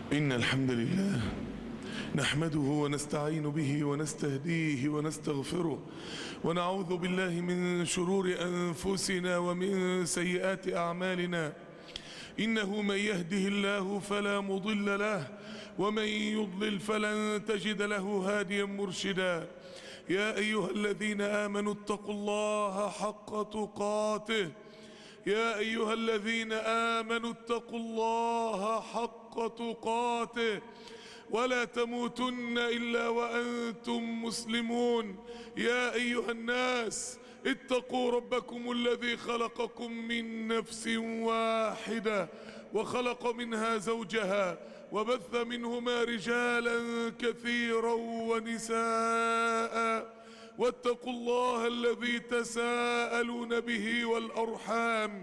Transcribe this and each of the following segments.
إن الحمد لله نحمده ونستعين به ونستهديه ونستغفره ونعوذ بالله من شرور أنفسنا ومن سيئات أعمالنا. إنه من يهده الله فلا مضل له ومن يضلل فلن تجد له هاديا مرشدا. يا أيها الذين آمنوا اتقوا الله حق تقاته يا أيها الذين آمنوا اتقوا الله حق تقاته ولا تموتن إلا وأنتم مسلمون. يا أيها الناس اتقوا ربكم الذي خلقكم من نفس واحدة وخلق منها زوجها وبث منهما رجالا كثيرا ونساء واتقوا الله الذي تساءلون به والأرحام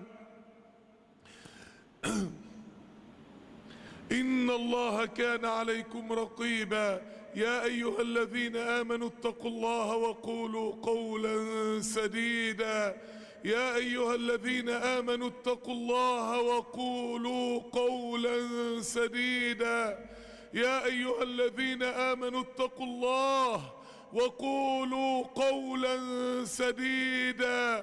إن الله كان عليكم رقيبا. يا أيها الذين آمنوا اتقوا الله وقولوا قولا سديدا. يا أيها الذين آمنوا اتقوا الله وقولوا قولا سديدا. يا أيها الذين آمنوا اتقوا الله وقولوا قولا سديدا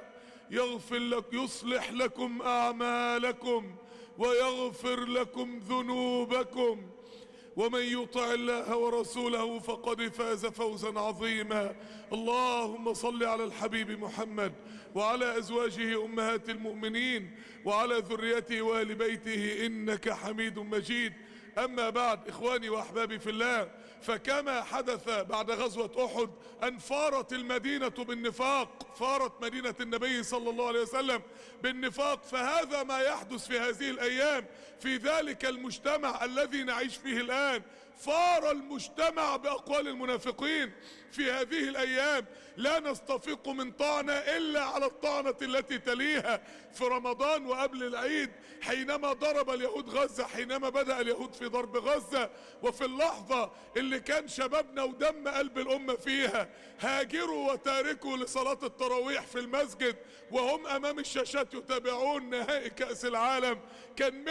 يصلح لكم أعمالكم ويغفر لكم ذنوبكم ومن يطع الله ورسوله فقد فاز فوزا عظيما. اللهم صل على الحبيب محمد وعلى أزواجه أمهات المؤمنين وعلى ذريته وآل بيته إنك حميد مجيد. أما بعد، إخواني وأحبابي في الله، فكما حدث بعد غزوة أحد أن فارت المدينة بالنفاق، فارت مدينة النبي صلى الله عليه وسلم بالنفاق، فهذا ما يحدث في هذه الأيام في ذلك المجتمع الذي نعيش فيه الآن. فار المجتمع بأقوال المنافقين في هذه الأيام. لا نستفيق من طعنة إلا على الطعنة التي تليها في رمضان وقبل العيد، حينما ضرب اليهود غزة، حينما بدأ اليهود في ضرب غزة، وفي اللحظة اللي كان شبابنا ودم قلب الأمة فيها هاجروا وتاركوا لصلاة التراويح في المسجد وهم أمام الشاشات يتابعون نهائي كأس العالم. كان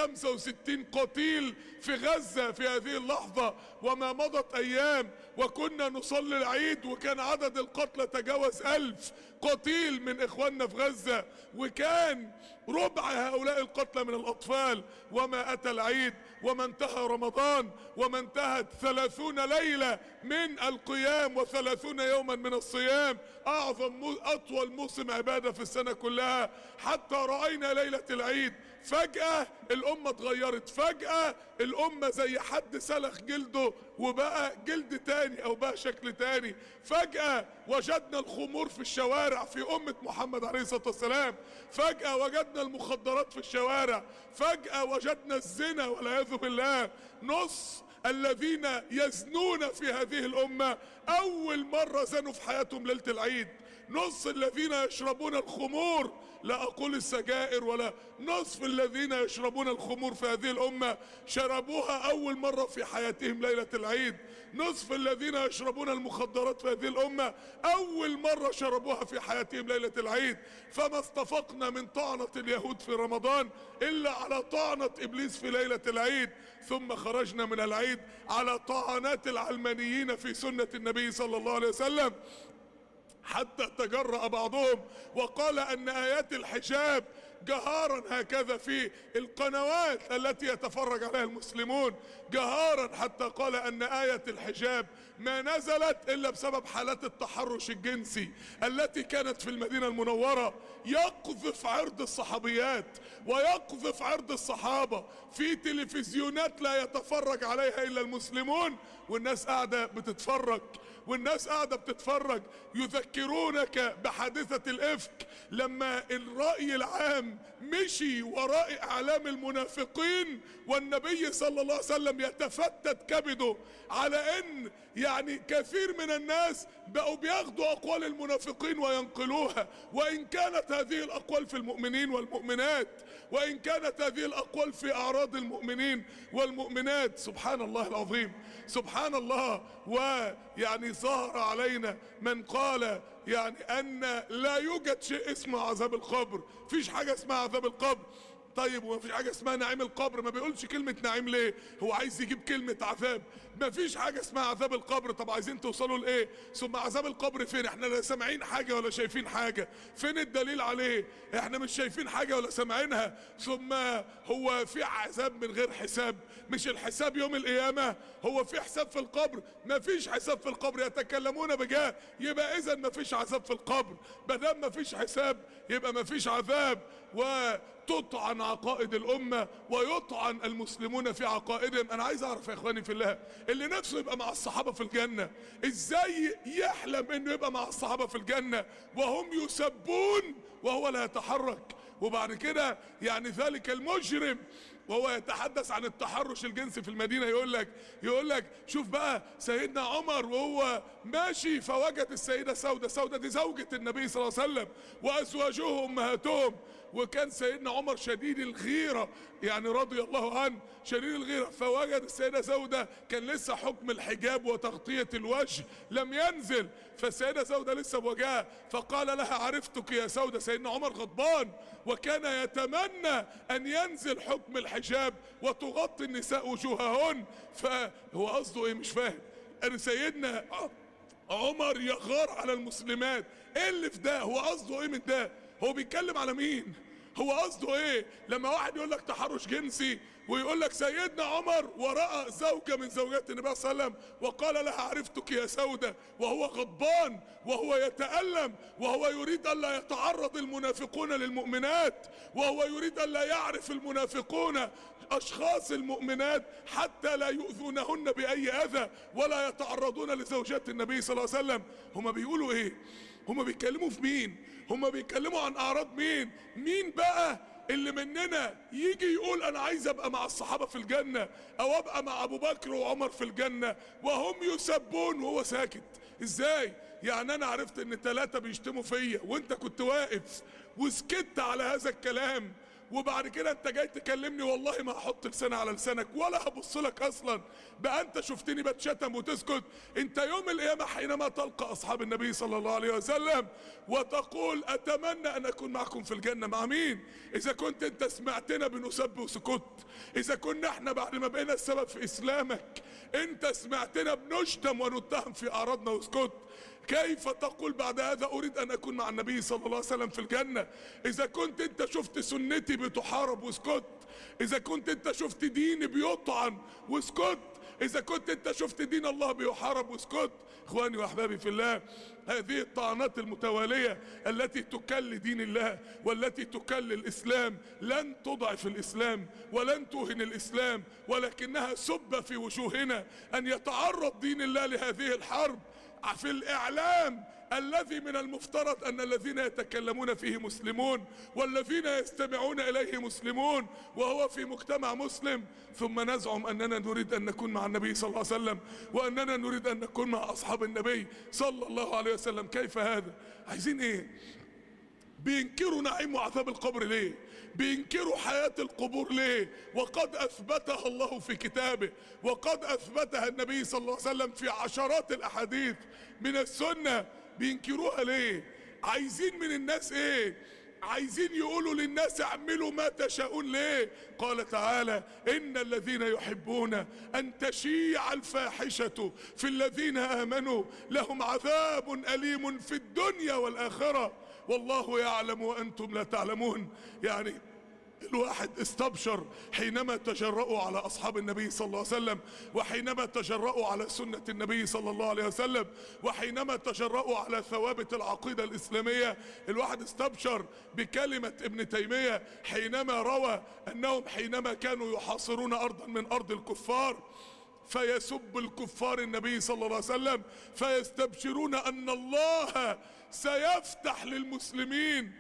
165 قتيل في غزة في هذه اللحظة، وما مضت أيام وكنا نصلي العيد وكان عدد القتلى تجاوز 1000 قتيل من إخواننا في غزة، وكان ربع هؤلاء القتلى من الأطفال. وما أتى العيد وما انتهى رمضان وما انتهت 30 ليلة من القيام و30 يوما من الصيام، أطول موسم عبادة في السنة كلها، حتى رأينا ليلة العيد. فجأة الأمة اتغيرت، فجأة الأمة زي حد سلخ جلده وبقى جلد تاني أو بقى شكل تاني. فجأة وجدنا الخمور في الشوارع في أمة محمد عليه الصلاة والسلام، فجأة وجدنا المخدرات في الشوارع، فجأة وجدنا الزنا والعياذ بالله. نص الذين يزنون في هذه الأمة أول مرة زنوا في حياتهم ليلة العيد. نص الذين يشربون الخمور، لا أقول السجائر، ولا نصف الذين يشربون الخمور في هذه الأمة شربوها أول مرة في حياتهم ليلة العيد. نصف الذين يشربون المخدرات في هذه الأمة أول مرة شربوها في حياتهم ليلة العيد. فما استفقنا من طعنة اليهود في رمضان إلا على طعنة إبليس في ليلة العيد، ثم خرجنا من العيد على طعنات العلمانيين في سنة النبي صلى الله عليه وسلم، حتى تجرأ بعضهم وقال أن آيات الحجاب جهارا هكذا في القنوات التي يتفرج عليها المسلمون جهارا، حتى قال أن آية الحجاب ما نزلت إلا بسبب حالات التحرش الجنسي التي كانت في المدينة المنورة. يقذف عرض الصحابيات ويقذف عرض الصحابة في تلفزيونات لا يتفرج عليها إلا المسلمون، والناس قاعدة بتتفرج، والناس قاعدة بتتفرج. يذكرونك بحادثة الإفك لما الرأي العام مشي وراء اعلام المنافقين، والنبي صلى الله عليه وسلم يتفتت كبده على ان يعني كثير من الناس بقوا بياخدوا اقوال المنافقين وينقلوها، وان كانت هذه الاقوال في المؤمنين والمؤمنات، وان كانت هذه الاقوال في اعراض المؤمنين والمؤمنات. سبحان الله العظيم، سبحان الله. ويعني ظهر علينا من قال يعني ان لا يوجد شيء اسمه عذاب القبر، فيش حاجة اسمها عذاب القبر. طيب وما فيش حاجه اسمها نعيم القبر، ما بيقولش كلمه نعيم ليه؟ هو عايز يجيب كلمه عذاب. ما فيش حاجه اسمها عذاب القبر. طب عايزين توصلوا لايه؟ ثم عذاب القبر فين؟ احنا لا سامعين حاجه ولا شايفين حاجه. فين الدليل عليه؟ احنا مش شايفين حاجه ولا سامعينها. ثم هو في عذاب من غير حساب؟ مش الحساب يوم القيامه؟ هو في حساب في القبر؟ ما فيش حساب في القبر. يتكلمون بجاه، يبقى اذا ما فيش عذاب في القبر. ما دام ما فيش حساب يبقى ما فيش عذاب. وتطعن عقائد الامه ويطعن المسلمون في عقائدهم. انا عايز اعرف يا اخواني في الله، اللي نفسه يبقى مع الصحابه في الجنه ازاي يحلم انه يبقى مع الصحابه في الجنه وهم يسبون وهو لا يتحرك؟ وبعد كده يعني ذلك المجرم وهو يتحدث عن التحرش الجنسي في المدينة يقول لك شوف بقى سيدنا عمر وهو ماشي فوجد السيدة سودة دي زوجة النبي صلى الله عليه وسلم وأزواجه أمهاتهم. وكان سيدنا عمر شديد الغيرة يعني رضي الله عنه شديد الغيرة، فوجد السيدة سودة كان لسه حكم الحجاب وتغطية الوجه لم ينزل، فالسيدة سودة لسه بوجهها فقال لها عرفتك يا سودة. سيدنا عمر غضبان وكان يتمنى أن ينزل حكم الحجاب وتغطي النساء وجوههن. فهو قصده ايه؟ مش فاهم. ان سيدنا عمر يغار على المسلمات، ايه اللي في ده؟ هو قصده ايه من ده؟ هو بيتكلم على مين؟ هو قصده ايه لما واحد يقول لك تحرش جنسي ويقول لك سيدنا عمر ورأى زوجة من زوجات النبي صلى الله عليه وسلم وقال لها عرفتك يا سودة، وهو غضبان وهو يتألم وهو يريد ألا يتعرض المنافقون للمؤمنات، وهو يريد ألا يعرف المنافقون أشخاص المؤمنات حتى لا يؤذونهن بأي أذى ولا يتعرضون لزوجات النبي صلى الله عليه وسلم. هما بيقولوا ايه؟ هما بيتكلموا في مين؟ هما بيتكلموا عن أعراض مين؟ مين بقى اللي مننا يجي يقول انا عايز ابقى مع الصحابة في الجنة او ابقى مع ابو بكر وعمر في الجنة وهم يسبون وهو ساكت؟ ازاي؟ يعني انا عرفت ان 3 بيشتموا فيا وانت كنت واقف وسكت على هذا الكلام، وبعد كده انت جاي تكلمني والله ما هحط لساني على لسانك ولا هبص لك اصلا. بقى انت شفتني بتشتم وتسكت؟ انت يوم القيامة حينما تلقى اصحاب النبي صلى الله عليه وسلم وتقول اتمنى ان اكون معكم في الجنة، مع مين؟ اذا كنت انت سمعتنا بنسب وسكت، اذا كنا احنا بعد ما بقينا السبب في اسلامك انت سمعتنا بنشتم ونتهم في اعراضنا وسكت، كيف تقول بعد هذا اريد ان اكون مع النبي صلى الله عليه وسلم في الجنة؟ اذا كنت انت شفت سنتي بتحارب وسكت، اذا كنت انت شفت ديني بيطعن وسكت، اذا كنت انت شفت دين الله بيحارب وسكت. اخواني واحبابي في الله، هذه الطعنات المتوالية التي تكل دين الله والتي تكل الاسلام لن تضعف الاسلام ولن توهن الاسلام، ولكنها سب في وجوهنا ان يتعرض دين الله لهذه الحرب في الاعلام الذي من المفترض ان الذين يتكلمون فيه مسلمون والذين يستمعون اليه مسلمون، وهو في مجتمع مسلم، ثم نزعم اننا نريد ان نكون مع النبي صلى الله عليه وسلم واننا نريد ان نكون مع اصحاب النبي صلى الله عليه وسلم. كيف هذا؟ عايزين ايه؟ بينكروا نعيم وعذاب القبر ليه؟ بينكروا حياة القبور ليه؟ وقد اثبتها الله في كتابه وقد اثبتها النبي صلى الله عليه وسلم في عشرات الاحاديث من السنة. بينكروها ليه؟ عايزين من الناس ايه؟ عايزين يقولوا للناس اعملوا ما تشاءون ليه؟ قال تعالى ان الذين يحبون ان تشيع الفاحشة في الذين امنوا لهم عذاب اليم في الدنيا والاخرة والله يعلم وانتم لا تعلمون. يعني الواحد استبشر حينما تجرؤوا على اصحاب النبي صلى الله عليه وسلم، وحينما تجرؤوا على سنة النبي صلى الله عليه وسلم، وحينما تجرؤوا على ثوابت العقيدة الاسلامية. الواحد استبشر بكلمة ابن تيمية حينما روى انهم حينما كانوا يحاصرون ارضا من ارض الكفار فيسب الكفار النبي صلى الله عليه وسلم فيستبشرون ان الله سيفتح للمسلمين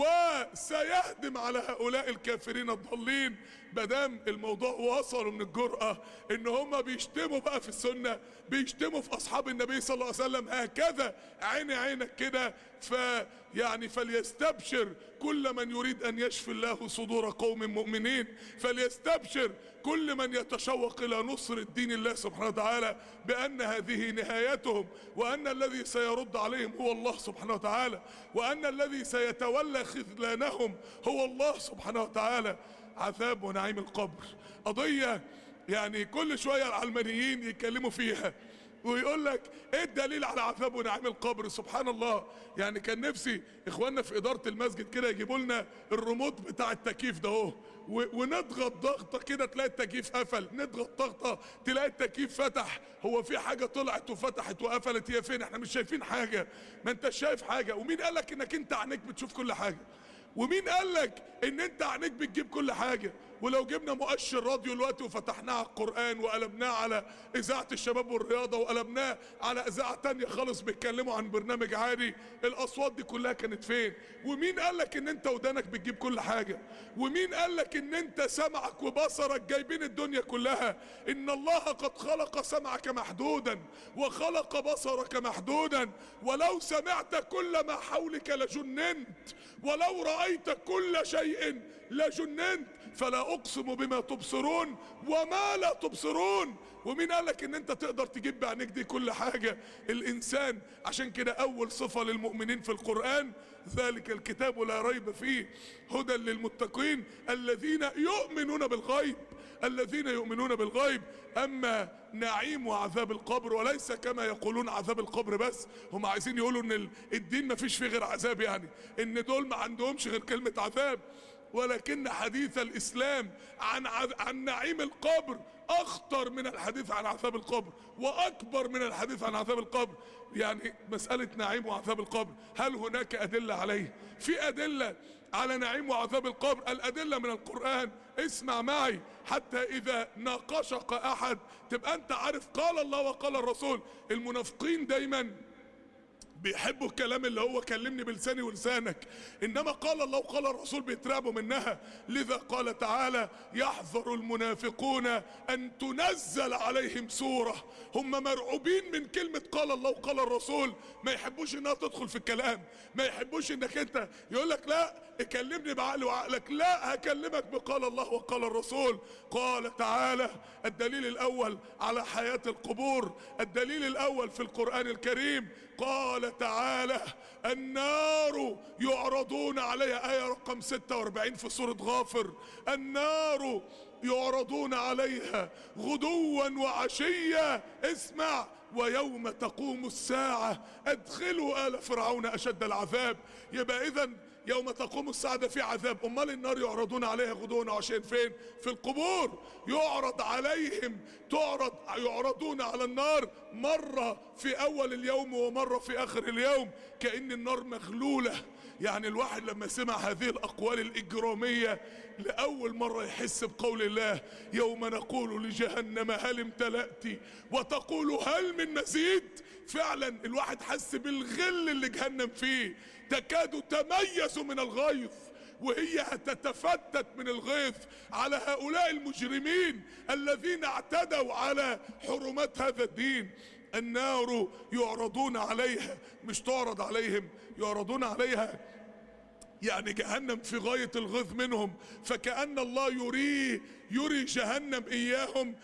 وسيهدم على هؤلاء الكافرين الضالين. مادام الموضوع وصلوا من الجرأة ان هم بيشتموا بقى في السنة، بيشتموا في اصحاب النبي صلى الله عليه وسلم هكذا عيني عينك كده، يعني فليستبشر كل من يريد ان يشفي الله صدور قوم مؤمنين، فليستبشر كل من يتشوق الى نصر الدين الله سبحانه وتعالى بان هذه نهايتهم، وان الذي سيرد عليهم هو الله سبحانه وتعالى، وان الذي سيتولى خذلانهم هو الله سبحانه وتعالى. عذاب ونعيم القبر. قضية يعني كل شوية العلمانيين يتكلموا فيها ويقول لك ايه الدليل على عذاب ونعيم القبر. سبحان الله، يعني كان نفسي اخواننا في ادارة المسجد كده يجيبوا لنا الريموت بتاع التكييف ده اهو، ونضغط ضغطة كده تلاقي التكييف قفل، نضغط ضغطة تلاقي التكييف فتح. هو في حاجة طلعت وفتحت وقفلت؟ هي فين؟ احنا مش شايفين حاجة. ما انت شايف حاجة. ومين قالك انك انت عينيك بتشوف كل حاجة؟ ومين قالك ان انت عينيك بتجيب كل حاجة؟ ولو جبنا مؤشر راديو دلوقتي وفتحناه على القرآن وقلبناه على إذاعة الشباب والرياضة وقلبناه على إذاعة تانية خالص بيتكلموا عن برنامج عادي، الأصوات دي كلها كانت فين؟ ومين قالك إن أنت ودانك بتجيب كل حاجة؟ ومين قالك إن أنت سمعك وبصرك جايبين الدنيا كلها؟ إن الله قد خلق سمعك محدودا وخلق بصرك محدودا، ولو سمعت كل ما حولك لجننت، ولو رأيت كل شيء لجننت. فلا اقسم بما تبصرون وما لا تبصرون. ومين قالك ان انت تقدر تجيب بعينيك دي كل حاجة؟ الانسان. عشان كده اول صفة للمؤمنين في القرآن ذلك الكتاب لا ريب فيه هدى للمتقين الذين يؤمنون بالغيب. الذين يؤمنون بالغيب. اما نعيم وعذاب القبر وليس كما يقولون عذاب القبر بس، هم عايزين يقولوا ان الدين ما فيش فيه غير عذاب، يعني ان دول ما عندهمش غير كلمة عذاب. ولكن حديث الإسلام عن نعيم القبر أخطر من الحديث عن عذاب القبر وأكبر من الحديث عن عذاب القبر. يعني مسألة نعيم وعذاب القبر هل هناك أدلة عليه؟ في أدلة على نعيم وعذاب القبر. الأدلة من القرآن. اسمع معي حتى إذا ناقشك أحد تبقى أنت عارف قال الله وقال الرسول. المنافقين دايما بيحبوا الكلام اللي هو كلمني بلساني ولسانك، انما قال الله وقال الرسول بيترعبوا منها. لذا قال تعالى يحذر المنافقون ان تنزل عليهم سورة. هم مرعوبين من كلمة قال الله وقال الرسول، ما يحبوش انها تدخل في الكلام، ما يحبوش انك انت يقول لك لا اكلمني بعقلي وعقلك، لا هكلمك بقال الله وقال الرسول. قال تعالى الدليل الاول على حياة القبور، الدليل الاول في القرآن الكريم قال تعالى النار يعرضون عليها، آية رقم 46 في سورة غافر. النار يعرضون عليها غدوا وعشيا. اسمع ويوم تقوم الساعة ادخلوا آل فرعون أشد العذاب. يبقى إذن يوم تقوم الساعة ده في عذاب. امال النار يعرضون عليها غدوا وعشيا فين؟ في القبور. يعرض عليهم يعرضون على النار مرة في اول اليوم ومرة في اخر اليوم، كأن النار مغلولة. يعني الواحد لما سمع هذه الاقوال الاجرامية لأول مرة يحس بقول الله يوم نقول لجهنم هل امتلأت وتقول هل من مزيد. فعلا الواحد حس بالغل اللي جهنم فيه، تكاد تميز من الغيظ وهي تتفتت من الغيظ على هؤلاء المجرمين الذين اعتدوا على حرمات هذا الدين. النار يعرضون عليها، مش تعرض عليهم، يعرضون عليها. يعني جهنم في غاية الغيظ منهم، فكأن الله يري جهنم إياهم،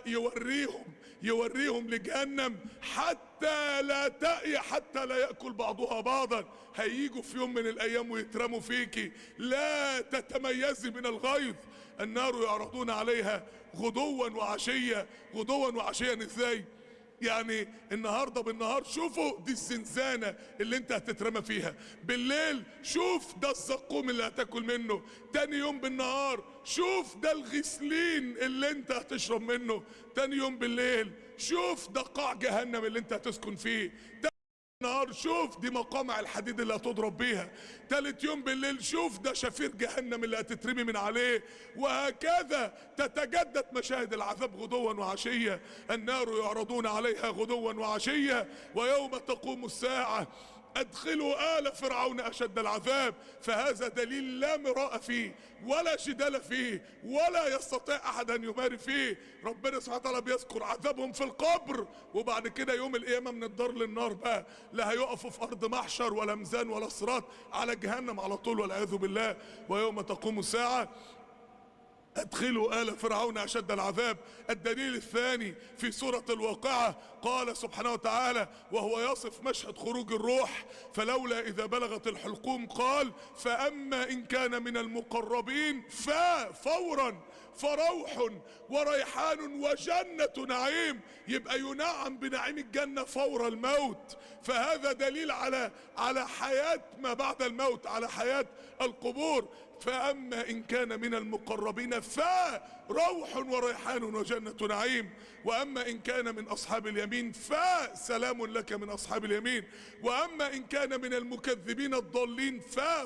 يوريهم لجهنم حتى لا تأي، حتى لا يأكل بعضها بعضا. هيجوا في يوم من الأيام ويترموا فيكي، لا تتميزي من الغيظ. النار يعرضون عليها غدوا وعشيا. غدوا وعشيا ازاي؟ يعني النهاردة بالنهار شوفوا دي الزنزانة اللي انت هتترمى فيها، بالليل شوف ده الزقوم اللي هتاكل منه، تاني يوم بالنهار شوف ده الغسلين اللي انت هتشرب منه، تاني يوم بالليل شوف ده قاع جهنم اللي انت هتسكن فيه، نهار شوف دي مقامع الحديد اللي هتضرب بيها، تالت يوم بالليل شوف ده شفير جهنم اللي هتترمي من عليه. وهكذا تتجدد مشاهد العذاب غدوا وعشيا. النار يعرضون عليها غدوا وعشيا ويوم تقوم الساعة ادخلوا آل فرعون أشد العذاب. فهذا دليل لا مراء فيه ولا جدال فيه ولا يستطيع أحد أن يماري فيه. ربنا سبحانه وتعالى بيذكر عذابهم في القبر، وبعد كده يوم القيامة من الدار للنار بقى، لا هيقفوا في أرض محشر ولا ميزان ولا صراط، على جهنم على طول والعياذ بالله. ويوم تقوم الساعة ادخلوا آل فرعون أشد العذاب. الدليل الثاني في سورة الواقعة، قال سبحانه وتعالى وهو يصف مشهد خروج الروح: فلولا إذا بلغت الحلقوم قال فأما إن كان من المقربين ففورا فروح وريحان وجنة نعيم. يبقى ينعم بنعيم الجنة فور الموت. فهذا دليل على حياة ما بعد الموت، على حياة القبور. فأما إن كان من المقربين فروح وريحان وجنة نعيم، وأما إن كان من أصحاب اليمين فسلام لك من أصحاب اليمين، وأما إن كان من المكذبين الضالين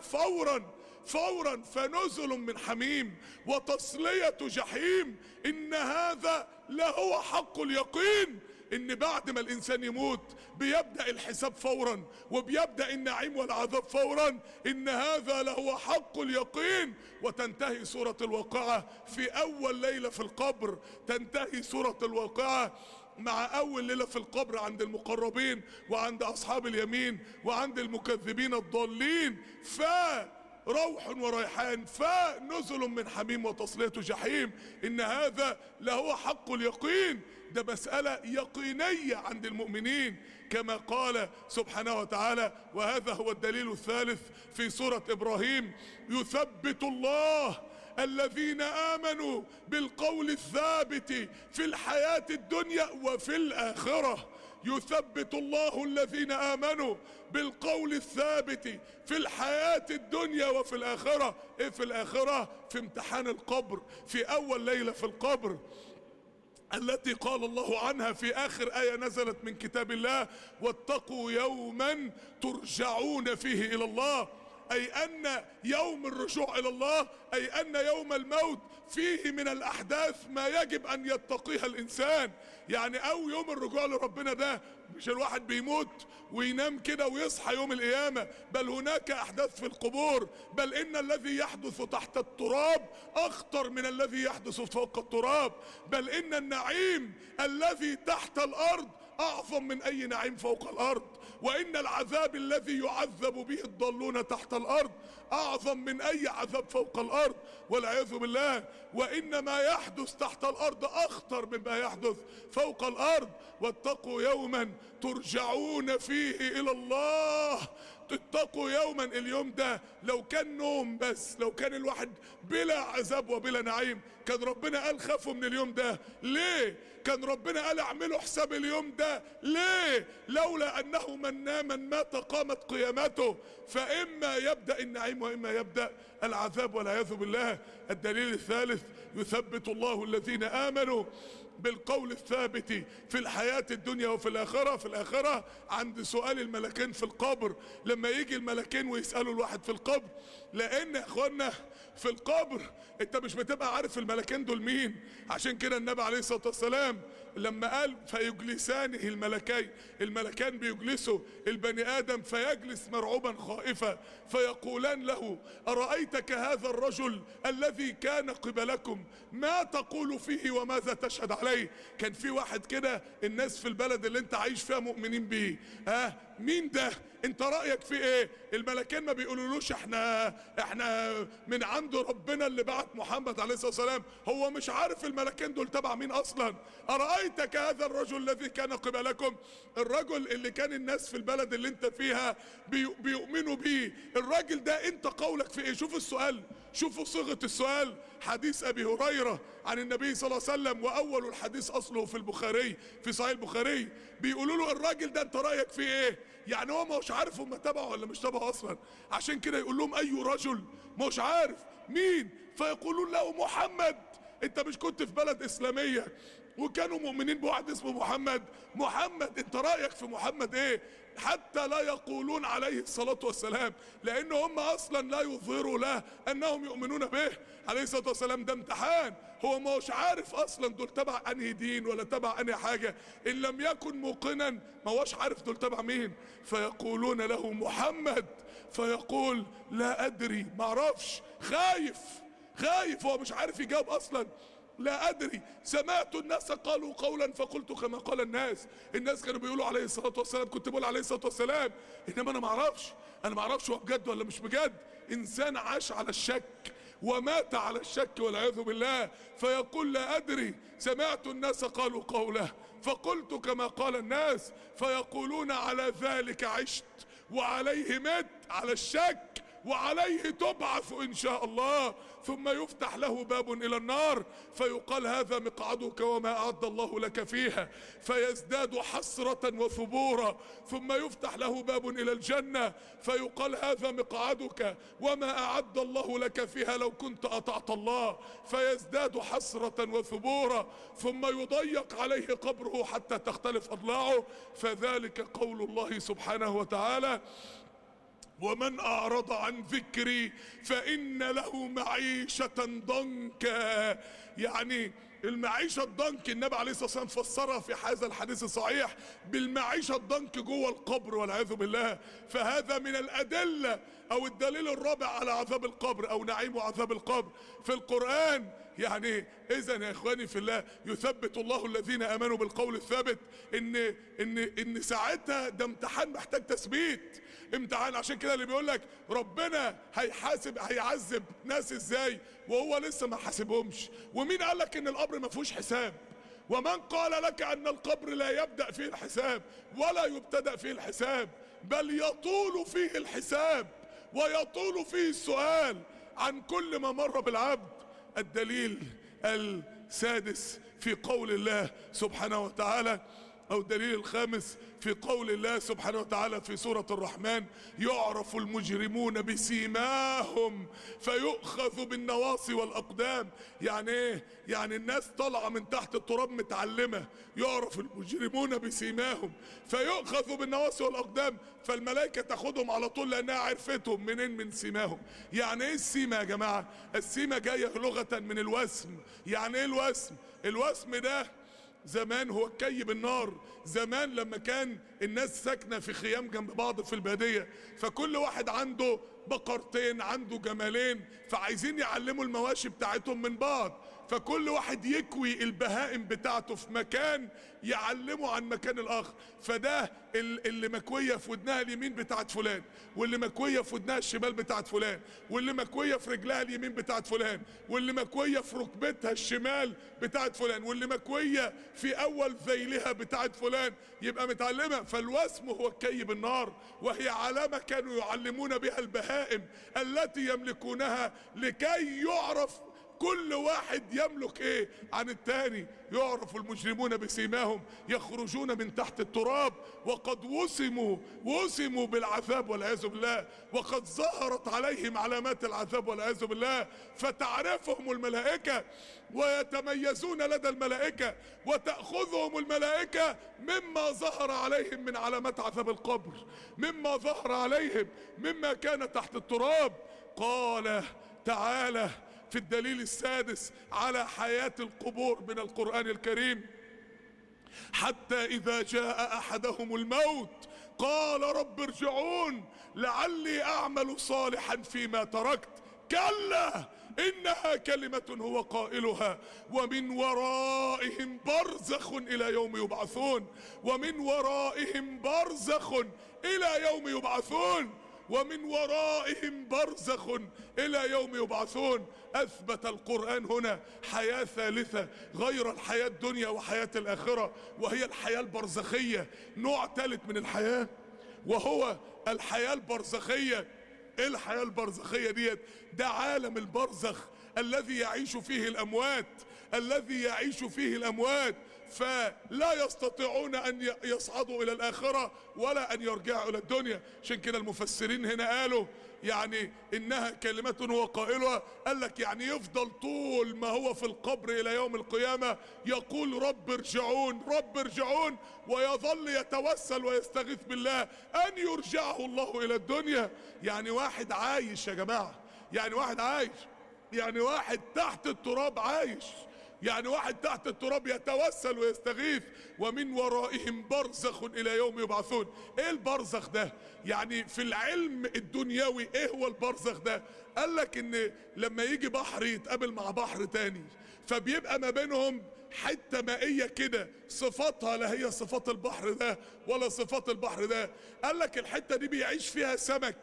فورا فنزل من حميم وتصلية جحيم. إن هذا لهو حق اليقين، إن بعد ما الإنسان يموت بيبدأ الحساب فورا وبيبدأ النعيم والعذاب فورا. إن هذا لهو حق اليقين. وتنتهي سورة الواقعة في أول ليلة في القبر، تنتهي سورة الواقعة مع أول ليلة في القبر عند المقربين وعند أصحاب اليمين وعند المكذبين الضالين. روح وريحان فنزل من حميم وتصلية جحيم. إن هذا لهو حق اليقين. ده مسألة يقينية عند المؤمنين كما قال سبحانه وتعالى. وهذا هو الدليل الثالث في سورة إبراهيم: يثبت الله الذين آمنوا بالقول الثابت في الحياة الدنيا وفي الآخرة. يثبت الله الذين آمنوا بالقول الثابت في الحياة الدنيا وفي الآخرة. ايه في الآخرة؟ في امتحان القبر، في أول ليلة في القبر التي قال الله عنها في آخر آية نزلت من كتاب الله: واتقوا يوما ترجعون فيه إلى الله. أي أن يوم الرجوع إلى الله، أي أن يوم الموت فيه من الأحداث ما يجب أن يتقيها الإنسان. يعني أو يوم الرجوع لربنا ده مش الواحد بيموت وينام كده ويصحى يوم القيامة، بل هناك أحداث في القبور. بل إن الذي يحدث تحت التراب أخطر من الذي يحدث فوق التراب. بل إن النعيم الذي تحت الأرض أعظم من أي نعيم فوق الأرض. وإن العذاب الذي يعذب به الضالون تحت الأرض أعظم من أي عذاب فوق الأرض والعياذ بالله. وإن ما يحدث تحت الأرض أخطر مما يحدث فوق الأرض. واتقوا يوما ترجعون فيه إلى الله. اتقوا يوما، اليوم ده لو كان نوم بس، لو كان الواحد بلا عذاب وبلا نعيم، كان ربنا قال خافوا من اليوم ده. ليه؟ كان ربنا قال اعملوا حساب اليوم ده. ليه؟ لولا أنه من نام من مات قامت قيامته. فإما يبدأ النعيم وإما يبدأ العذاب والعياذ بالله. الدليل الثالث: يثبت الله الذين آمنوا بالقول الثابت في الحياة الدنيا وفي الآخرة. في الآخرة عند سؤال الملكين في القبر، لما يجي الملكين ويسألوا الواحد في القبر، لأن يا اخوانا في القبر انت مش بتبقى عارف الملكين دول مين. عشان كده النبي عليه الصلاة والسلام لما قال فيجلسانه الملكان بيجلسوا البني آدم فيجلس مرعوبا خائفا فيقولان له: أرأيتك هذا الرجل الذي كان قبلكم ما تقول فيه وماذا تشهد عليه؟ كان في واحد كده الناس في البلد اللي انت عايش فيها مؤمنين بيه، مين ده؟ انت رأيك في ايه؟ الملكين ما بيقولولوش احنا من عند ربنا اللي بعت محمد عليه الصلاة والسلام. هو مش عارف الملكين دول تبع مين اصلا. أرأيتك هذا الرجل الذي كان قبلكم، الرجل اللي كان الناس في البلد اللي انت فيها بيؤمنوا بيه، الراجل ده انت قولك في ايه؟ شوف السؤال، شوفوا صيغة السؤال. حديث ابي هريرة عن النبي صلى الله عليه وسلم، واول الحديث اصله في البخاري في صحيح البخاري. بيقولوا له الراجل ده انت رايك فيه ايه؟ يعني هو مش عارف هم تبعه ولا مش تبعه اصلا، عشان كده يقول لهم اي رجل، مش عارف مين. فيقولون له محمد. انت مش كنت في بلد اسلامية وكانوا مؤمنين بواحد اسمه محمد انت رأيك في محمد ايه؟ حتى لا يقولون عليه الصلاة والسلام، لان هم اصلا لا يظهروا له انهم يؤمنون به عليه الصلاة والسلام. ده امتحان، هو مش عارف اصلا دول تبع انهي دين ولا تبع انهي حاجة. ان لم يكن موقنا ما هوش عارف دول تبع مين. فيقولون له محمد، فيقول لا ادري، معرفش، خايف هو مش عارف يجاوب اصلا. لا ادري، سمعت الناس قالوا قولا فقلت كما قال الناس كانوا بيقولوا عليه الصلاة والسلام، كنت بقول عليه الصلاة والسلام، انما انا ما اعرفش هو بجد ولا مش بجد. انسان عاش على الشك ومات على الشك والعياذ بالله، فيقول لا أدري، سمعت الناس قالوا قوله فقلت كما قال الناس، فيقولون على ذلك عشت وعليه مت، على الشك وعليه تبعث إن شاء الله. ثم يفتح له باب إلى النار فيقال هذا مقعدك وما أعد الله لك فيها، فيزداد حسرة وثبورا. ثم يفتح له باب إلى الجنة فيقال هذا مقعدك وما أعد الله لك فيها لو كنت أطعت الله، فيزداد حسرة وثبورا. ثم يضيق عليه قبره حتى تختلف أضلاعه. فذلك قول الله سبحانه وتعالى ومن أعرض عن ذكري فإن له معيشة ضنكا. يعني المعيشة الضنك النبي عليه الصلاة والسلام فسرها في هذا الحديث الصحيح بالمعيشة الضنك جوه القبر والعياذ بالله. فهذا من الأدلة أو الدليل الرابع على عذاب القبر أو نعيم وعذاب القبر في القرآن. يعني إذا يا إخواني في الله يثبت الله الذين آمنوا بالقول الثابت. إن ساعتها ده امتحان محتاج تثبيت، امتحان. عشان كده اللي بيقول لك ربنا هيعذب ناس ازاي وهو لسه ما حاسبهمش؟ ومين قال لك ان القبر ما فيهوش حساب؟ ومن قال لك ان القبر لا يبدأ فيه الحساب ولا يبتدأ فيه الحساب، بل يطول فيه الحساب ويطول فيه السؤال عن كل ما مر بالعبد. الدليل السادس في قول الله سبحانه وتعالى، أو الدليل الخامس في قول الله سبحانه وتعالى في سورة الرحمن يعرف المجرمون بسيماهم فيؤخذ بالنواصي والأقدام. يعني ايه؟ يعني الناس طالعة من تحت التراب متعلمة، يعرف المجرمون بسيماهم فيؤخذ بالنواصي والأقدام، فالملائكة تاخدهم على طول لأنها عرفتهم منين؟ من سيماهم. يعني ايه السيمة يا جماعة؟ السيمة جاية لغة من الوسم. يعني ايه الوسم؟ الوسم ده زمان هو كي بالنار. زمان لما كان الناس ساكنة في خيام جنب بعض في البادية، فكل واحد عنده بقرتين عنده جمالين، فعايزين يعلموا المواشي بتاعتهم من بعض، فكل واحد يكوي البهائم بتاعته في مكان يعلمه عن مكان الاخر. فده اللي مكوية في ودنها اليمين بتاعت فلان، واللي مكوية في ودنها الشمال بتاعت فلان، واللي مكوية في رجلها اليمين بتاعت فلان، واللي مكوية في ركبتها الشمال بتاعت فلان، واللي مكوية في اول ذيلها بتاعت فلان، يبقى متعلمة. فالوسم هو الكي بالنار، وهي علامة كانوا يعلمون بها البهائم التي يملكونها لكي يعرف كل واحد يملك ايه عن التاني. يعرف المجرمون بسيماهم يخرجون من تحت التراب وقد وسموا بالعذاب والعياذ بالله، وقد ظهرت عليهم علامات العذاب والعياذ بالله، فتعرفهم الملائكة ويتميزون لدى الملائكة وتأخذهم الملائكة مما ظهر عليهم من علامات عذاب القبر، مما ظهر عليهم مما كان تحت التراب. قال تعالى في الدليل السادس على حياة القبور من القرآن الكريم حتى إذا جاء أحدهم الموت قال رب ارجعون لعلي أعمل صالحا فيما تركت كلا إنها كلمة هو قائلها ومن ورائهم برزخ إلى يوم يبعثون، ومن ورائهم برزخ إلى يوم يبعثون، ومن ورائهم برزخ إلى يوم يبعثون. أثبت القرآن هنا حياة ثالثة غير الحياة الدنيا وحياة الآخرة، وهي الحياة البرزخية، نوع ثالث من الحياة وهو الحياة البرزخية. ايه الحياة البرزخية ديت؟ ده عالم البرزخ الذي يعيش فيه الأموات، الذي يعيش فيه الأموات، فلا يستطيعون أن يصعدوا إلى الآخرة ولا أن يرجعوا إلى الدنيا. عشان كده المفسرين هنا قالوا يعني إنها كلمة هو قائلها، قال لك يعني يفضل طول ما هو في القبر إلى يوم القيامة يقول رب ارجعون رب ارجعون، ويظل يتوسل ويستغيث بالله أن يرجعه الله إلى الدنيا. يعني واحد عايش يا جماعة، يعني واحد عايش، يعني واحد تحت التراب عايش، يعني واحد تحت التراب يتوسل ويستغيث. ومن ورائهم برزخ إلى يوم يبعثون. ايه البرزخ ده؟ يعني في العلم الدنيوي ايه هو البرزخ ده؟ قال لك ان لما يجي بحر يتقابل مع بحر تاني فبيبقى ما بينهم حتة مائية كده صفاتها لا هي صفات البحر ده ولا صفات البحر ده. قال لك الحتة دي بيعيش فيها سمك،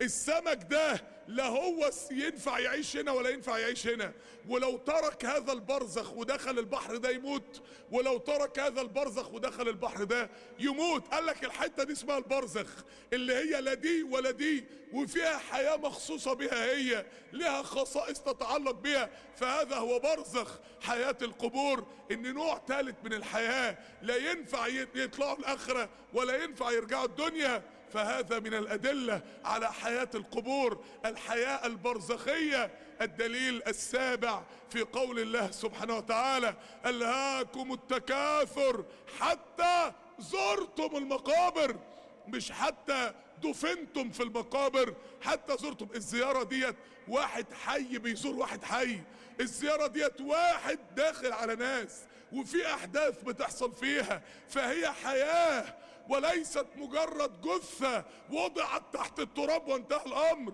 السمك ده لا هو ينفع يعيش هنا ولا ينفع يعيش هنا، ولو ترك هذا البرزخ ودخل البحر ده يموت، ولو ترك هذا البرزخ ودخل البحر ده يموت. قال لك الحتة دي اسمها البرزخ، اللي هي لا دي ولا دي، وفيها حياة مخصوصة بها، هي لها خصائص تتعلق بها، فهذا هو برزخ حياة القبور. ان نوع ثالث من الحياة لا ينفع يطلعوا الآخرة ولا ينفع يرجعوا الدنيا، فهذا من الأدلة على حياة القبور، الحياة البرزخية. الدليل السابع في قول الله سبحانه وتعالى: ألهاكم التكاثر حتى زرتم المقابر. مش حتى دفنتم في المقابر، حتى زرتم. الزيارة ديت واحد حي بيزور واحد حي، الزيارة ديت واحد داخل على ناس وفي أحداث بتحصل فيها، فهي حياة وليست مجرد جثة وضعت تحت التراب وانتهى الأمر،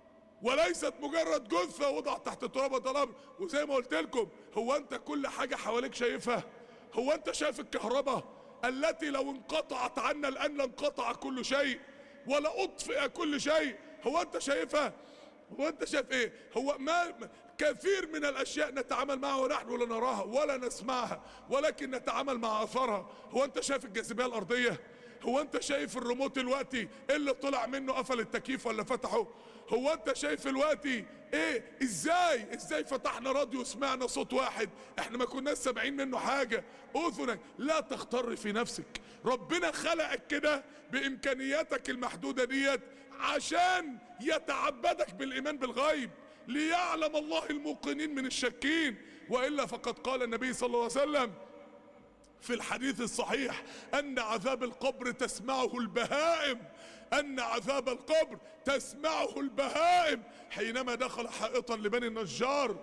وليست مجرد جثة وضعت تحت التراب وانتهى الأمر. وزي ما قلت لكم، هو أنت كل حاجة حواليك شايفها؟ هو أنت شايف الكهرباء التي لو انقطعت عنا الآن لانقطع كل شيء ولا أطفئ كل شيء؟ هو أنت شايفها؟ هو أنت شايف إيه؟ هو ما كثير من الأشياء نتعامل معها ونحن لا نراها ولا نسمعها، ولكن نتعامل مع أثرها. هو أنت شايف الجاذبية الأرضية؟ هو أنت شايف الريموت الوقتي اللي طلع منه قفل التكييف ولا فتحه؟ هو أنت شايف الوقتي إيه؟ إزاي فتحنا راديو سمعنا صوت واحد إحنا ما كناش سامعين منه حاجة؟ أذنك لا تختر في نفسك، ربنا خلقك كده بإمكانياتك المحدودة ديت عشان يتعبدك بالإيمان بالغيب، ليعلم الله الموقنين من الشاكين. وإلا فقد قال النبي صلى الله عليه وسلم في الحديث الصحيح أن عذاب القبر تسمعه البهائم، أن عذاب القبر تسمعه البهائم. حينما دخل حائطا لبني النجار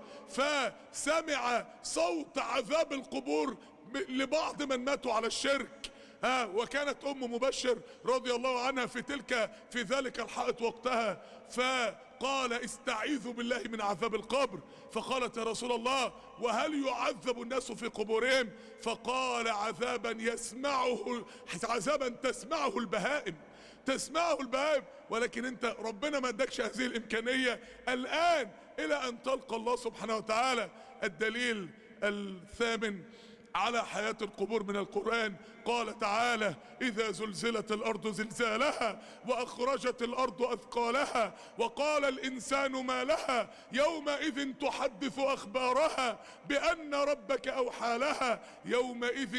فسمع صوت عذاب القبور لبعض من ماتوا على الشرك، وكانت أم مبشر رضي الله عنها في ذلك الحائط وقتها، فقال: استعيذوا بالله من عذاب القبر. فقالت: يا رسول الله وهل يعذب الناس في قبورهم؟ فقال: عذابا تسمعه البهائم، تسمعه البهائم. ولكن انت ربنا ما ادكش هذه الامكانية الان الى ان تلقى الله سبحانه وتعالى. الدليل الثامن على حياة القبور من القرآن، قال تعالى: إذا زلزلت الأرض زلزالها وأخرجت الأرض أثقالها وقال الإنسان ما لها يومئذ تحدث أخبارها بأن ربك أوحى لها يومئذ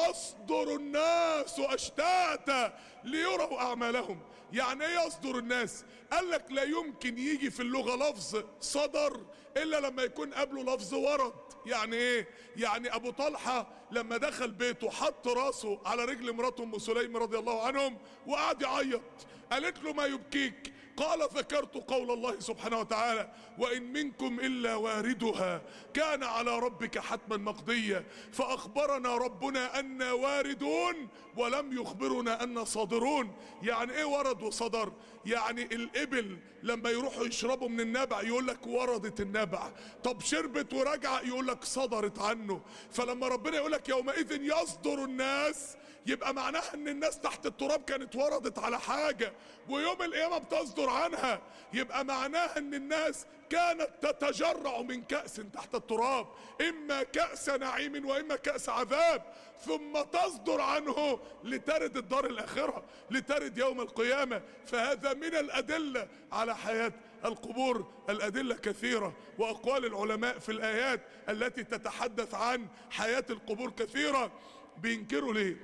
يصدر الناس أشتاتا ليروا أعمالهم. يعني ايه يصدر الناس؟ قال لك لا يمكن يجي في اللغة لفظ صدر إلا لما يكون قبله لفظ ورد. يعني ايه؟ يعني ابو طلحة لما دخل بيته حط راسه على رجل مراته ام سليم رضي الله عنهم وقعد يعيط، قالت له: ما يبكيك؟ قال: ذكرت قول الله سبحانه وتعالى: وإن منكم إلا واردها كان على ربك حتما مقضيا، فأخبرنا ربنا أننا واردون ولم يخبرنا أننا صادرون. يعني إيه ورد وصدر؟ يعني الإبل لما يروحوا يشربوا من النبع يقول لك وردت النبع، طب شربت ورجع يقول لك صدرت عنه. فلما ربنا يقول لك يومئذ يصدر الناس يبقى معناها ان الناس تحت التراب كانت وردت على حاجة ويوم القيامة بتصدر عنها، يبقى معناها ان الناس كانت تتجرع من كأس تحت التراب، اما كأس نعيم واما كأس عذاب، ثم تصدر عنه لترد الدار الاخرة، لترد يوم القيامة. فهذا من الادلة على حياة القبور. الادلة كثيرة واقوال العلماء في الايات التي تتحدث عن حياة القبور كثيرة. بينكروا ليه؟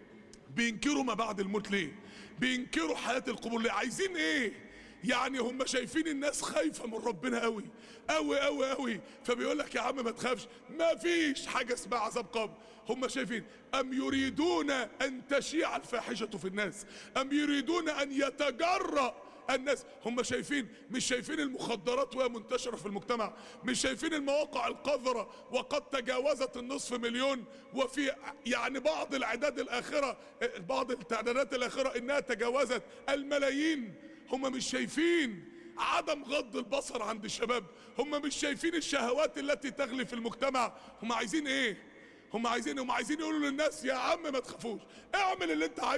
بينكروا ما بعد الموت ليه؟ بينكروا حياة القبور ليه؟ عايزين ايه؟ يعني هم شايفين الناس خايفة من ربنا قوي قوي قوي قوي، فبيقول لك يا عم ما تخافش، ما فيش حاجة اسمها عذاب قبر. هم شايفين أم يريدون أن تشيع الفاحشة في الناس، أم يريدون أن يتجرأ الناس. هم شايفين، مش شايفين المخدرات وهي منتشرة في المجتمع، مش شايفين المواقع القذرة وقد تجاوزت النصف مليون، وفي يعني بعض الأعداد الآخرة، بعض التعدادات الآخرة إنها تجاوزت الملايين. هم مش شايفين عدم غض البصر عند الشباب، هم مش شايفين الشهوات التي تغلي في المجتمع. هم عايزين ايه؟ هم عايزين يقولوا للناس يا عم ما تخافوش، اعمل اللي انت عايزه،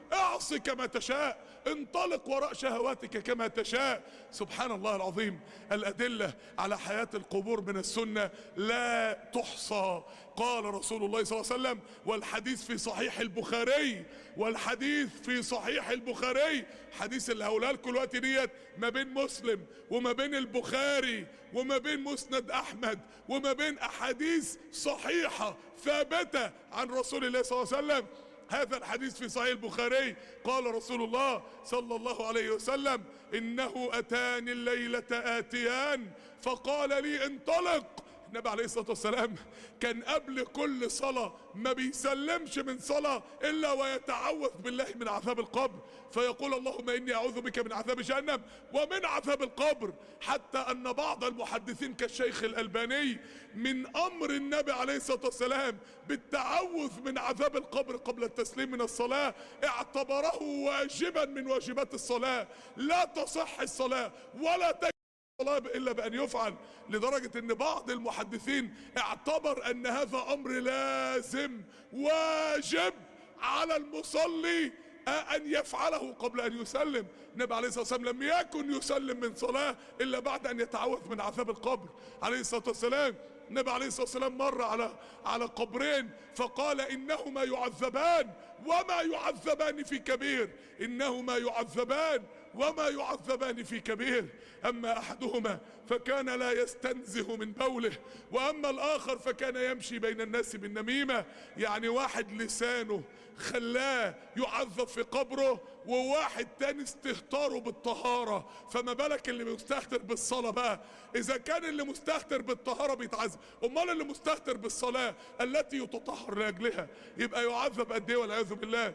اعص كما تشاء، انطلق وراء شهواتك كما تشاء. سبحان الله العظيم. الأدلة على حياة القبور من السنة لا تحصى. قال رسول الله صلى الله عليه وسلم، والحديث في صحيح البخاري، والحديث في صحيح البخاري، حديث اللي هقولها لكم دلوقتي ديت ما بين مسلم وما بين البخاري وما بين مسند احمد وما بين احاديث صحيحة ثابتة عن رسول الله صلى الله عليه وسلم. هذا الحديث في صحيح البخاري، قال رسول الله صلى الله عليه وسلم: إنه أتاني الليلة آتيان فقال لي انطلق. النبي عليه الصلاة والسلام كان قبل كل صلاة ما بيسلمش من صلاة إلا ويتعوذ بالله من عذاب القبر، فيقول: اللهم إني أعوذ بك من عذاب جهنم ومن عذاب القبر. حتى أن بعض المحدثين كالشيخ الألباني من أمر النبي عليه الصلاة والسلام بالتعوذ من عذاب القبر قبل التسليم من الصلاة اعتبره واجبا من واجبات الصلاة. لا تصح الصلاة ولا تجب الصلاة إلا بأن يفعل، لدرجة أن بعض المحدثين اعتبر أن هذا أمر لازم واجب على المصلي أن يفعله قبل أن يسلم. النبي عليه الصلاة والسلام لم يكن يسلم من صلاة إلا بعد أن يتعوذ من عذاب القبر عليه الصلاة والسلام. النبي عليه الصلاة والسلام مر على قبرين فقال: إنهما يعذبان وما يعذبان في كبير، إنهما يعذبان وما يعذبان في كبير. أما أحدهما فكان لا يستنزه من بوله، وأما الآخر فكان يمشي بين الناس بالنميمة. يعني واحد لسانه خلاه يعذب في قبره، وواحد تاني استهتاره بالطهارة، فما بالك اللي مستهتر بالصلاة بقى؟ إذا كان اللي مستهتر بالطهارة بيتعذب، أمال اللي مستهتر بالصلاة التي يتطهر لأجلها يبقى يعذب قد إيه والعياذ بالله؟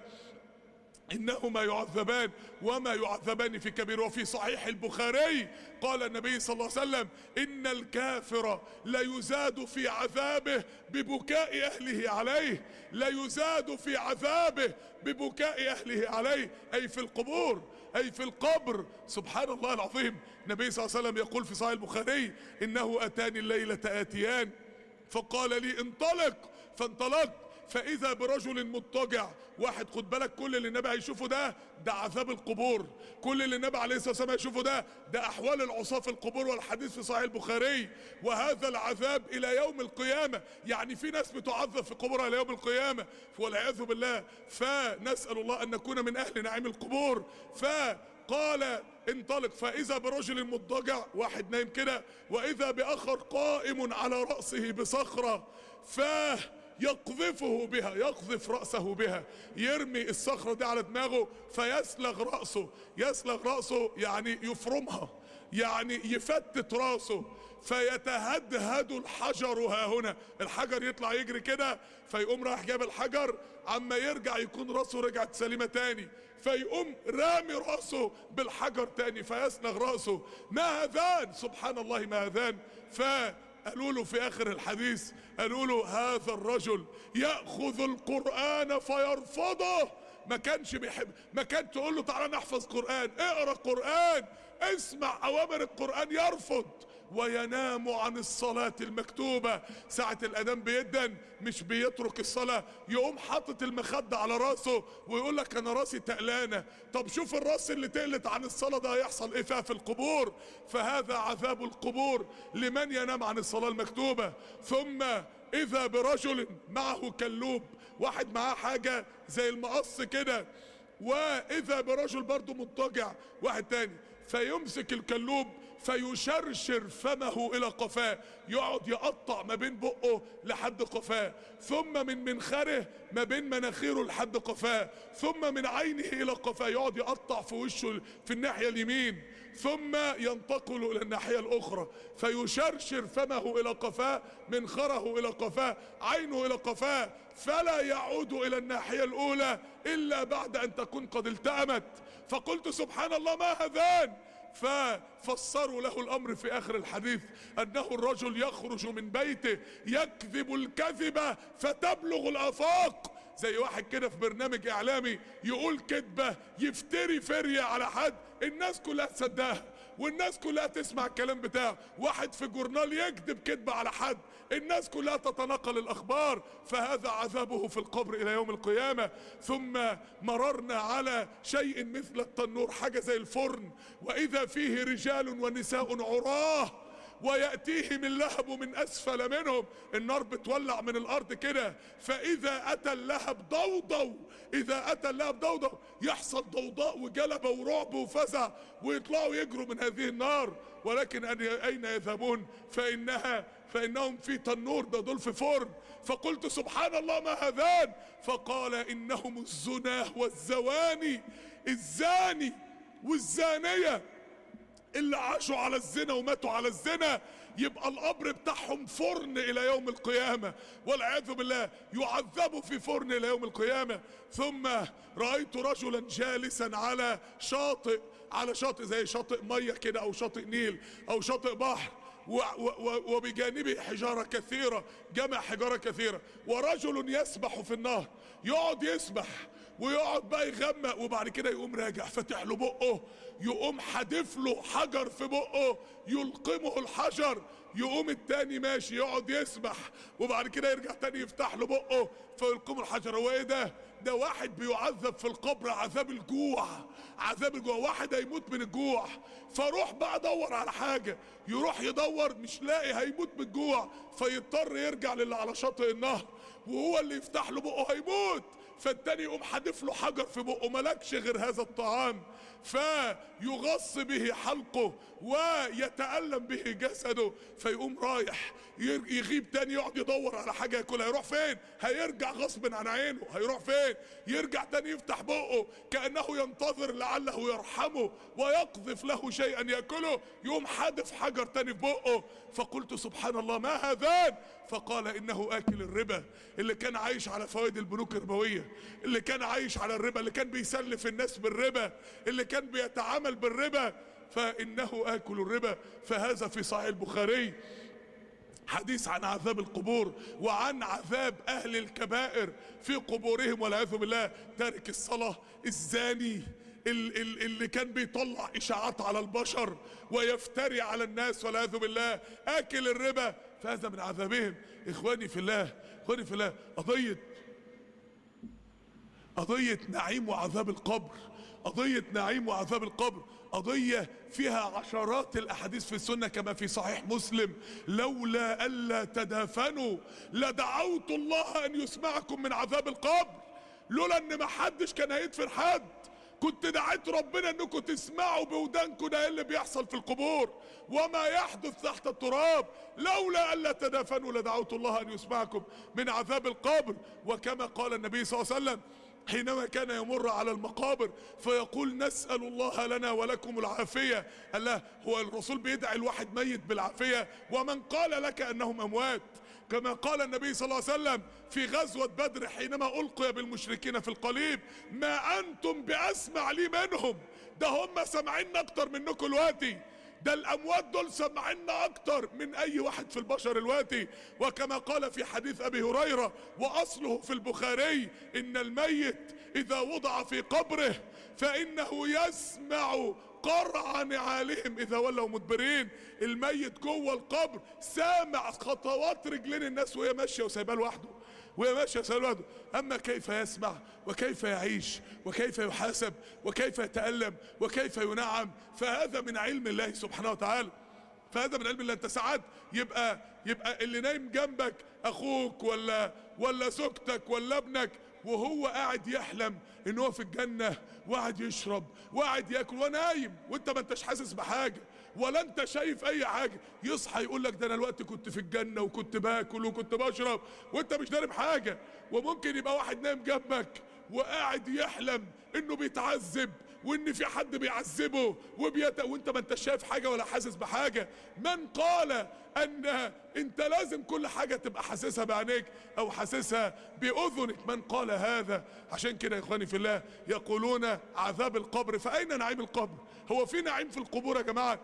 إنهما يعذبان وما يعذبان في كبير. وفي صحيح البخاري قال النبي صلى الله عليه وسلم: إن الكافر ليزاد في عذابه ببكاء أهله عليه، ليزاد في عذابه ببكاء أهله عليه، أي في القبور، أي في القبر. سبحان الله العظيم. النبي صلى الله عليه وسلم يقول في صحيح البخاري: إنه أتاني الليلة آتيان فقال لي انطلق، فانطلقت فإذا برجل مضطجع. واحد، خد بالك، كل اللي النبي هيشوفه ده عذاب القبور، كل اللي النبي عليه الصلاة والسلام هيشوفه ده أحوال العصاة في القبور، والحديث في صحيح البخاري. وهذا العذاب إلى يوم القيامة، يعني في ناس بتعذب في قبورها إلى يوم القيامة والعياذ بالله. فنسأل الله أن نكون من أهل نعيم القبور. فقال: انطلق فإذا برجل مضطجع، واحد نايم كده، وإذا بآخر قائم على رأسه بصخرة يقذفه بها، يقذف رأسه بها، يرمي الصخرة دي على دماغه فيسلغ رأسه. يسلغ رأسه يعني يفرمها، يعني يفتت رأسه، فيتهدهد الحجر ها هنا. الحجر يطلع يجري كده، فيقوم راح جاب الحجر، عما يرجع يكون رأسه رجعت سليمة تاني، فيقوم رامي رأسه بالحجر تاني فيسلغ رأسه. ما هذان؟ سبحان الله، ما هذان. قالوا له في آخر الحديث، قالوا له: هذا الرجل يأخذ القرآن فيرفضه. ما كانش بيحب، ما كان تقول له تعالى نحفظ قرآن، اقرأ قرآن، اسمع أوامر القرآن، يرفض. وينام عن الصلاة المكتوبة. ساعة الأذان بيدن مش بيترك الصلاة، يقوم حاطط المخدة على راسه ويقول لك أنا راسي تقلانة. طب شوف الراس اللي تقلت عن الصلاة ده هيحصل إيه فيها في القبور. فهذا عذاب القبور لمن ينام عن الصلاة المكتوبة. ثم إذا برجل معه كلوب، واحد معاه حاجة زي المقص كده، وإذا برجل برضه مضطجع، واحد تاني، فيمسك الكلوب فيشرشر فمه إلى قفاه، يقعد يقطع ما بين بقه لحد قفاه، ثم من منخره ما بين مناخيره لحد قفاه، ثم من عينه إلى قفاه، يقعد يقطع في وشه في الناحية اليمين، ثم ينتقل إلى الناحية الأخرى فيشرشر فمه إلى قفاه، منخره إلى قفاه، عينه إلى قفاه، فلا يعود إلى الناحية الأولى إلا بعد أن تكون قد التأمت. فقلت سبحان الله، ما هذان؟ ففسروا له الأمر في آخر الحديث أنه الرجل يخرج من بيته يكذب الكذبة فتبلغ الآفاق. زي واحد كده في برنامج إعلامي يقول كذبة، يفتري فرية على حد، الناس كلها تصدقها، والناس كلها تسمع الكلام بتاعه، واحد في جورنال يكذب كذبة على حد، الناس كلها تتناقل الاخبار، فهذا عذابه في القبر الى يوم القيامة. ثم مررنا على شيء مثل التنور، حاجة زي الفرن، واذا فيه رجال ونساء عراه ويأتيهم اللهب من أسفل منهم، النار بتولع من الأرض كده، فإذا أتى اللهب ضوضوا، إذا أتى اللهب ضوضوا، يحصل ضوضاء وجلبة ورعب وفزع، ويطلعوا يجروا من هذه النار، ولكن أين يذهبون؟ فإنهم في تنور، ده دول في فرن. فقلت سبحان الله ما هذان؟ فقال إنهم الزناه والزواني، الزاني والزانية اللي عاشوا على الزنا وماتوا على الزنا، يبقى القبر بتاعهم فرن الى يوم القيامة والعياذ بالله، يعذبوا في فرن الى يوم القيامة. ثم رأيت رجلا جالسا على شاطئ زي شاطئ مية كده، او شاطئ نيل، او شاطئ بحر، وبجانبه حجارة كثيرة، جمع حجارة كثيرة، ورجل يسبح في النهر، يقعد يسبح ويقعد بقى يغمق، وبعد كده يقوم راجع فاتح له بقه، يقوم حادف له حجر في بقه يلقمه الحجر، يقوم التاني ماشي يقعد يسبح، وبعد كده يرجع تاني يفتح له بقه فيلقمه الحجر. هو ايه ده؟ ده واحد بيعذب في القبر عذاب الجوع، عذاب الجوع، واحد هيموت من الجوع. فروح بقى دور على حاجة، يروح يدور مش لاقي، هيموت من الجوع، فيضطر يرجع للي على شاطئ النهر، وهو اللي يفتح له بقه هيموت، فالتاني يقوم حادف له حجر في بقه، ملكش غير هذا الطعام، فيغص به حلقه ويتألم به جسده، فيقوم رايح يغيب تاني يقعد يدور على حاجة ياكلها. يروح فين؟ هيرجع غصب عن عينه، هيروح فين؟ يرجع تاني يفتح بقه كأنه ينتظر لعله يرحمه ويقذف له شيئا ياكله، يقوم حادف حجر تاني في بقه. فقلت سبحان الله ما هذان؟ فقال انه اكل الربا، اللي كان عايش على فوائد البنوك الربوية، اللي كان عايش على الربا، اللي كان بيسلف الناس بالربا، اللي كان بيتعامل بالربا، فانه اكل الربا. فهذا في صحيح البخاري حديث عن عذاب القبور وعن عذاب اهل الكبائر في قبورهم والعياذ بالله. تارك الصلاة، الزاني اللي كان بيطلع اشاعات على البشر ويفتري على الناس والعياذ بالله، اكل الربا، فهذا من عذابهم. اخواني في الله، اخواني في الله، قضية نعيم وعذاب القبر، قضية نعيم وعذاب القبر قضية فيها عشرات الاحاديث في السنة كما في صحيح مسلم: لولا الا تدافنوا لدعوت الله ان يسمعكم من عذاب القبر. لولا ان ما حدش كان هيدفن حد كنت دعيت ربنا انكم تسمعوا بودانكم ده اللي بيحصل في القبور وما يحدث تحت التراب. لولا الا تدافنوا لدعوت الله ان يسمعكم من عذاب القبر. وكما قال النبي صلى الله عليه وسلم حينما كان يمر على المقابر فيقول: نسأل الله لنا ولكم العافية. الله، هو الرسول بيدعي الواحد ميت بالعافية؟ ومن قال لك انهم اموات؟ كما قال النبي صلى الله عليه وسلم في غزوة بدر حينما ألقي بالمشركين في القليب: ما أنتم بأسمع لي منهم، ده هم سامعين أكتر منكم الوقتي، ده الأموات دول سامعين أكتر من أي واحد في البشر الوقتي. وكما قال في حديث أبي هريرة وأصله في البخاري: إن الميت إذا وضع في قبره فإنه يسمع قرع نعالهم إذا ولوا مدبرين. الميت جوه القبر سامع خطوات رجلين الناس وهي ماشية وسايباه لوحده، وهي ماشية وسايباه لوحده. أما كيف يسمع وكيف يعيش وكيف يحاسب وكيف يتألم وكيف ينعم، فهذا من علم الله سبحانه وتعالى، فهذا من علم الله. انت ساعات يبقى اللي نايم جنبك اخوك ولا زوجتك ولا ابنك، وهو قاعد يحلم ان هو في الجنة وقاعد يشرب وقاعد ياكل ونايم، وانت ما انتش حاسس بحاجة ولا انت شايف اي حاجة. يصحى يقول لك: ده انا الوقت كنت في الجنة وكنت باكل وكنت بشرب، وانت مش دارب حاجة. وممكن يبقى واحد نايم جنبك وقاعد يحلم انه بيتعذب وان في حد بيعذبه وانت ما انت شايف حاجة ولا حاسس بحاجة. من قال ان انت لازم كل حاجة تبقى حاسسها بعينيك او حاسسها باذنك؟ من قال هذا؟ عشان كده يا اخواني في الله يقولون عذاب القبر، فاين نعيم القبر؟ هو في نعيم في القبور يا جماعة؟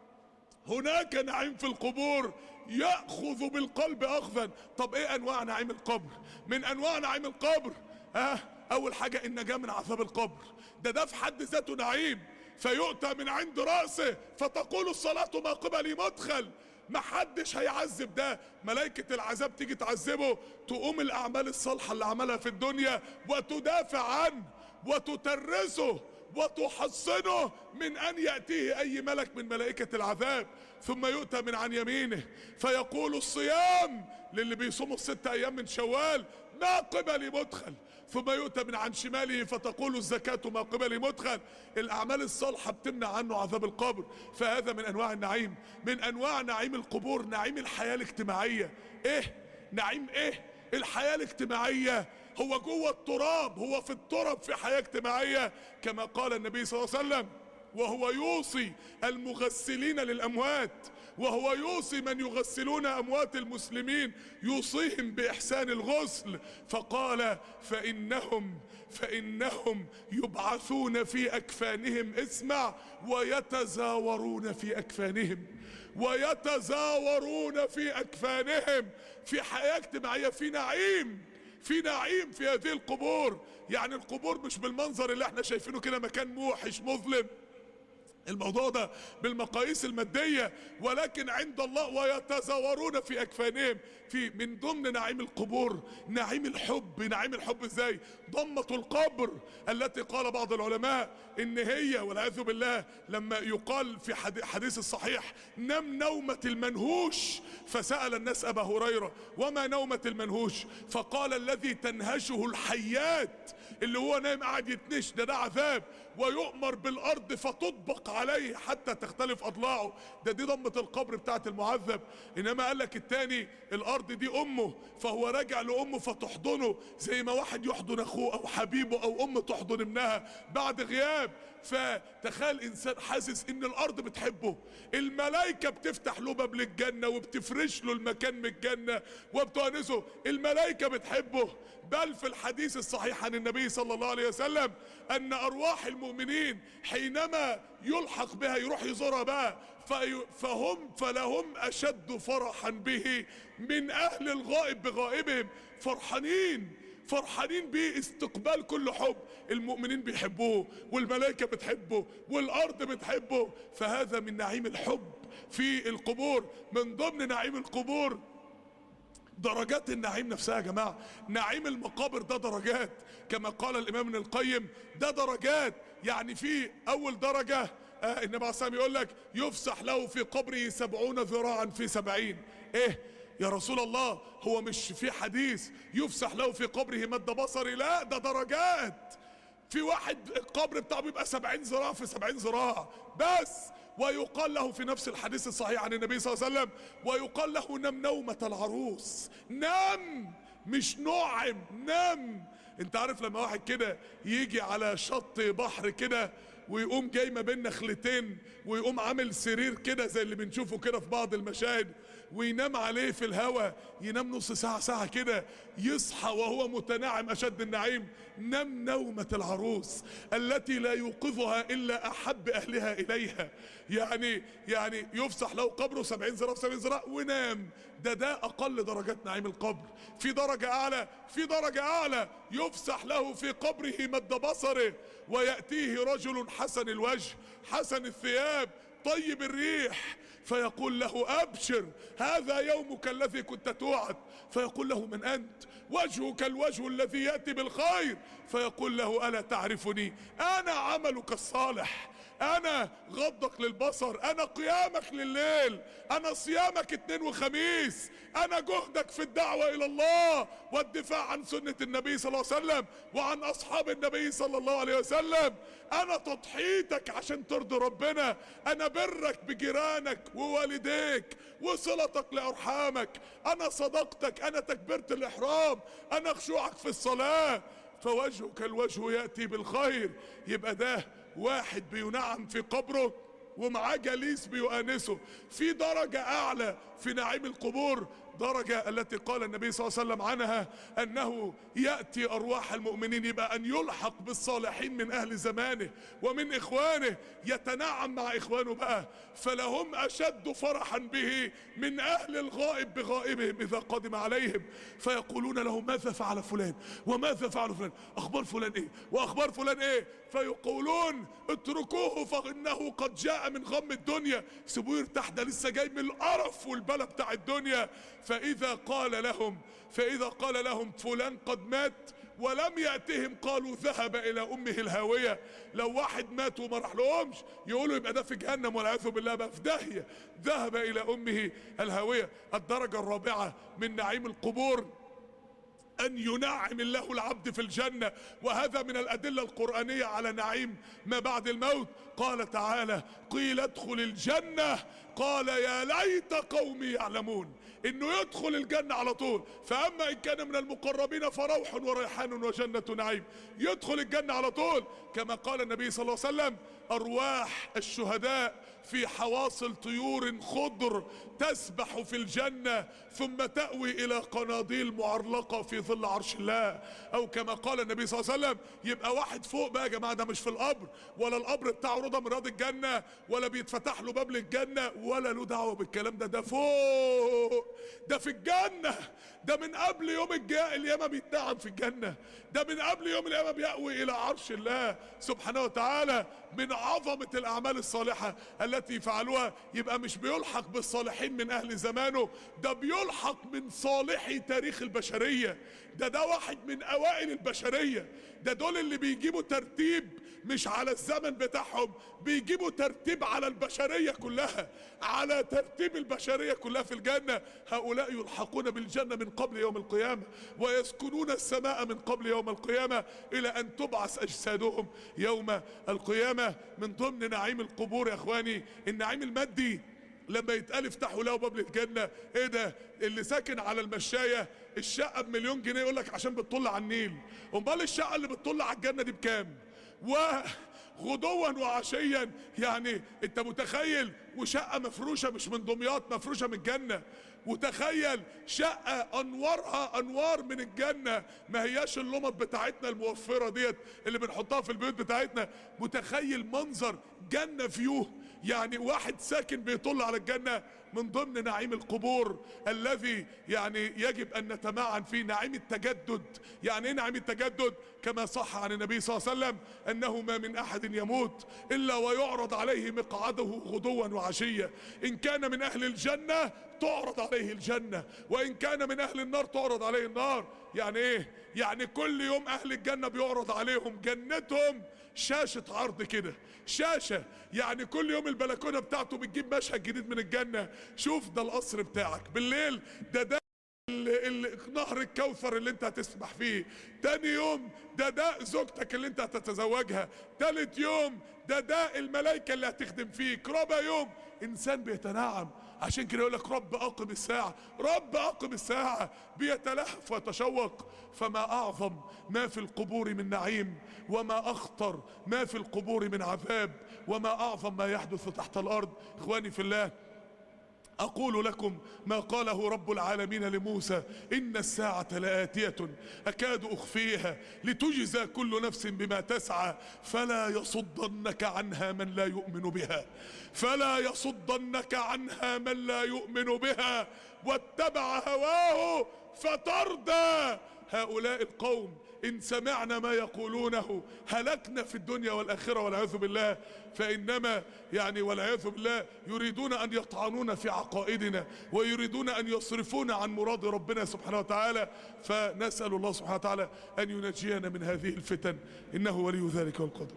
هناك نعيم في القبور يأخذ بالقلب اخذا. طب ايه انواع نعيم القبر؟ من انواع نعيم القبر اول حاجة النجاة من عذاب القبر، ده في حد ذاته نعيم. فيؤتى من عند رأسه فتقول الصلاة ما قبلي مدخل. محدش هيعذب ده، ملائكة العذاب تيجي تعذبه، تقوم الأعمال الصالحة اللي عملها في الدنيا وتدافع عنه وتترسه وتحصنه من أن يأتيه أي ملك من ملائكة العذاب. ثم يؤتى من عن يمينه فيقول الصيام للي بيصوموا 6 أيام من شوال ما قبلي مدخل. ثم يؤتى من عن شماله فتقول الزكاة ما قبلي مدخل. الأعمال الصالحة بتمنع عنه عذاب القبر. فهذا من أنواع النعيم، من أنواع نعيم القبور نعيم الحياة الاجتماعية. إيه نعيم؟ إيه الحياة الاجتماعية؟ هو جوه التراب، هو في التراب في حياة اجتماعية، كما قال النبي صلى الله عليه وسلم وهو يوصي المغسلين للأموات، وهو يوصي من يغسلون أموات المسلمين يوصيهم بإحسان الغسل، فقال فإنهم يبعثون في أكفانهم، اسمع، ويتزاورون في أكفانهم، ويتزاورون في أكفانهم. في حياة اجتماعية، في نعيم، في نعيم في هذه القبور. يعني القبور مش بالمنظر اللي احنا شايفينه كده، مكان موحش مظلم، الموضوع ده بالمقاييس المادية، ولكن عند الله ويتزاورون في أكفانهم. في من ضمن نعيم القبور نعيم الحب. نعيم الحب ازاي؟ ضمة القبر التي قال بعض العلماء ان هي والعياذ بالله لما يقال في حديث الصحيح نم نومة المنهوش، فسأل الناس أبا هريرة وما نومة المنهوش؟ فقال الذي تنهشه الحيات، اللي هو نايم قاعد يتنش، ده عذاب، ويؤمر بالأرض فتطبق عليه حتى تختلف أضلاعه. دي ضمة القبر بتاعت المعذب. إنما قال لك التاني الأرض دي أمه، فهو راجع لأمه فتحضنه زي ما واحد يحضن أخوه أو حبيبه، أو أم تحضن ابنها بعد غياب. فتخيل إنسان حاسس إن الأرض بتحبه، الملائكة بتفتح له باب للجنة وبتفرش له المكان من الجنة وبتونسه، الملائكة بتحبه. بل في الحديث الصحيح عن النبي صلى الله عليه وسلم أن أرواح المؤمنين حينما يلحق بها يروح يزورها بقى فلهم أشد فرحا به من أهل الغائب بغائبهم. فرحانين بيه استقبال كل حب. المؤمنين بيحبوه والملائكة بتحبه والأرض بتحبه. فهذا من نعيم الحب في القبور. من ضمن نعيم القبور درجات النعيم نفسها يا جماعة. نعيم المقابر ده درجات، كما قال الإمام ابن القيم ده درجات. يعني في أول درجة النبي عليه الصلاة والسلام يقول لك يفسح له في قبره 70 ذراعا في 70. ايه يا رسول الله، هو مش في حديث يفسح له في قبره مد بصري؟ لا، ده درجات. في واحد القبر بتاعه بيبقى 70 ذراع في 70 ذراع بس. ويقال له في نفس الحديث الصحيح عن النبي صلى الله عليه وسلم ويقال له نم نومة العروس. نم، مش نعم، نم. انت عارف لما واحد كده يجي على شط بحر كده ويقوم جاي ما بين نخلتين ويقوم عامل سرير كده زي اللي بنشوفه كده في بعض المشاهد وينام عليه في الهوا، ينام نص ساعة ساعة كده، يصحى وهو متنعم أشد النعيم. نم نومة العروس التي لا يوقظها إلا أحب أهلها إليها. يعني يفسح له قبره 70 ذراع في 70 ذراع ونام. ده أقل درجات نعيم القبر. في درجة أعلى يفسح له في قبره مد بصره ويأتيه رجل حسن الوجه حسن الثياب طيب الريح فيقول له أبشر هذا يومك الذي كنت توعد. فيقول له من أنت؟ وجهك الوجه الذي يأتي بالخير. فيقول له ألا تعرفني؟ أنا عملك الصالح، أنا غضك للبصر، أنا قيامك لليل، أنا صيامك اثنين وخميس، أنا جهدك في الدعوة إلى الله والدفاع عن سنة النبي صلى الله عليه وسلم وعن أصحاب النبي صلى الله عليه وسلم، أنا تضحيتك عشان ترضي ربنا، أنا برك بجيرانك ووالديك وصلتك لأرحامك، أنا صدقتك، أنا تكبيرة الإحرام، أنا خشوعك في الصلاة. فوجهك الوجه يأتي بالخير. يبقى ده واحد بينعم في قبره ومعاه جليس بيؤانسه. في درجة أعلى في نعيم القبور درجة التي قال النبي صلى الله عليه وسلم عنها أنه يأتي أرواح المؤمنين، يبقى أن يلحق بالصالحين من أهل زمانه ومن إخوانه، يتنعم مع إخوانه بقى، فلهم أشد فرحا به من أهل الغائب بغائبهم إذا قدم عليهم، فيقولون له ماذا فعل فلان وماذا فعل فلان، أخبار فلان إيه وأخبار فلان إيه، فيقولون اتركوه فإنه قد جاء من غم الدنيا، سيبوه يرتاح، ده لسه جاي من القرف والبلا بتاع الدنيا. فإذا قال لهم فلان قد مات ولم يأتهم قالوا ذهب إلى أمه الهاوية. لو واحد مات وما راح لهمش يقولوا يبقى ده في جهنم والعياذ بالله، بقى في داهية، ذهب إلى أمه الهاوية. الدرجة الرابعة من نعيم القبور أن ينعم الله العبد في الجنة، وهذا من الأدلة القرآنية على نعيم ما بعد الموت. قال تعالى قيل ادخل الجنة قال يا ليت قومي يعلمون، انه يدخل الجنة على طول. فاما ان كان من المقربين فروح وريحان وجنة نعيم، يدخل الجنة على طول. كما قال النبي صلى الله عليه وسلم ارواح الشهداء في حواصل طيور خضر تسبح في الجنة ثم تأوي الى قناديل معلقة في ظل عرش الله، او كما قال النبي صلى الله عليه وسلم. يبقى واحد فوق بقى يا جماعة، ده مش في القبر، ولا القبر بتاعه روضة من رياض الجنة، ولا بيتفتح له باب للجنة، ولا له دعوة بالكلام ده، ده فوق، ده في الجنة، ده من قبل يوم القيامة بيتنعم في الجنة، ده من قبل يوم القيامة بيأوي إلى عرش الله سبحانه وتعالى. من عظمة الأعمال الصالحة التي فعلوها، يبقى مش بيلحق بالصالحين من أهل زمانه، ده بيلحق من صالحي تاريخ البشرية، ده واحد من أوائل البشرية، ده دول اللي بيجيبوا ترتيب مش على الزمن بتاعهم، بيجيبوا ترتيب على البشرية كلها، على ترتيب البشرية كلها في الجنة. هؤلاء يلحقون بالجنة من قبل يوم القيامة، ويسكنون السماء من قبل يوم القيامة، إلى أن تبعث أجسادهم يوم القيامة. من ضمن نعيم القبور يا إخواني النعيم المادي، لما يتقال افتحوا له باب الجنة، ايه ده؟ اللي ساكن على المشاية الشقة ب1,000,000 جنيه يقول لك عشان بتطل على النيل، امال الشقة اللي بتطل على الجنة دي بكام؟ وغدوا وعشيا، يعني انت متخيل؟ وشقة مفروشة مش من دمياط، مفروشة من الجنة، وتخيل شقة انوارها انوار من الجنة، ما هياش اللمط بتاعتنا الموفرة ديت اللي بنحطها في البيوت بتاعتنا. متخيل منظر جنة فيوه، يعني واحد ساكن بيطل على الجنة. من ضمن نعيم القبور الذي يعني يجب ان نتمعن فيه نعيم التجدد. يعني ايه نعيم التجدد؟ كما صح عن النبي صلى الله عليه وسلم انه ما من احد يموت الا ويعرض عليه مقعده غدوا وعشية، ان كان من اهل الجنة تعرض عليه الجنة، وان كان من اهل النار تعرض عليه النار. يعني ايه؟ يعني كل يوم اهل الجنة بيعرض عليهم جنتهم شاشة عرض كده، شاشة، يعني كل يوم البلكونة بتاعته بتجيب مشهد جديد من الجنة. شوف ده القصر بتاعك بالليل، ده نهر الكوثر اللي انت هتسبح فيه، تاني يوم ده زوجتك اللي انت هتتزوجها، تالت يوم ده الملائكة اللي هتخدم فيك، رابع يوم انسان بيتنعم. عشان كده يقول لك رب اقم الساعة، رب اقم الساعة، بيتلهف ويتشوق. فما اعظم ما في القبور من نعيم، وما اخطر ما في القبور من عذاب، وما اعظم ما يحدث تحت الارض. اخواني في الله، أقول لكم ما قاله رب العالمين لموسى: إن الساعة لآتية أكاد أخفيها لتجزى كل نفس بما تسعى فلا يصدنك عنها من لا يؤمن بها، فلا يصدنك عنها من لا يؤمن بها واتبع هواه فتردى. هؤلاء القوم إن سمعنا ما يقولونه هلكنا في الدنيا والآخرة والعياذ بالله، فإنما يعني والعياذ بالله يريدون أن يطعنون في عقائدنا، ويريدون أن يصرفون عن مراد ربنا سبحانه وتعالى. فنسأل الله سبحانه وتعالى أن ينجينا من هذه الفتن، إنه ولي ذلك والقدر.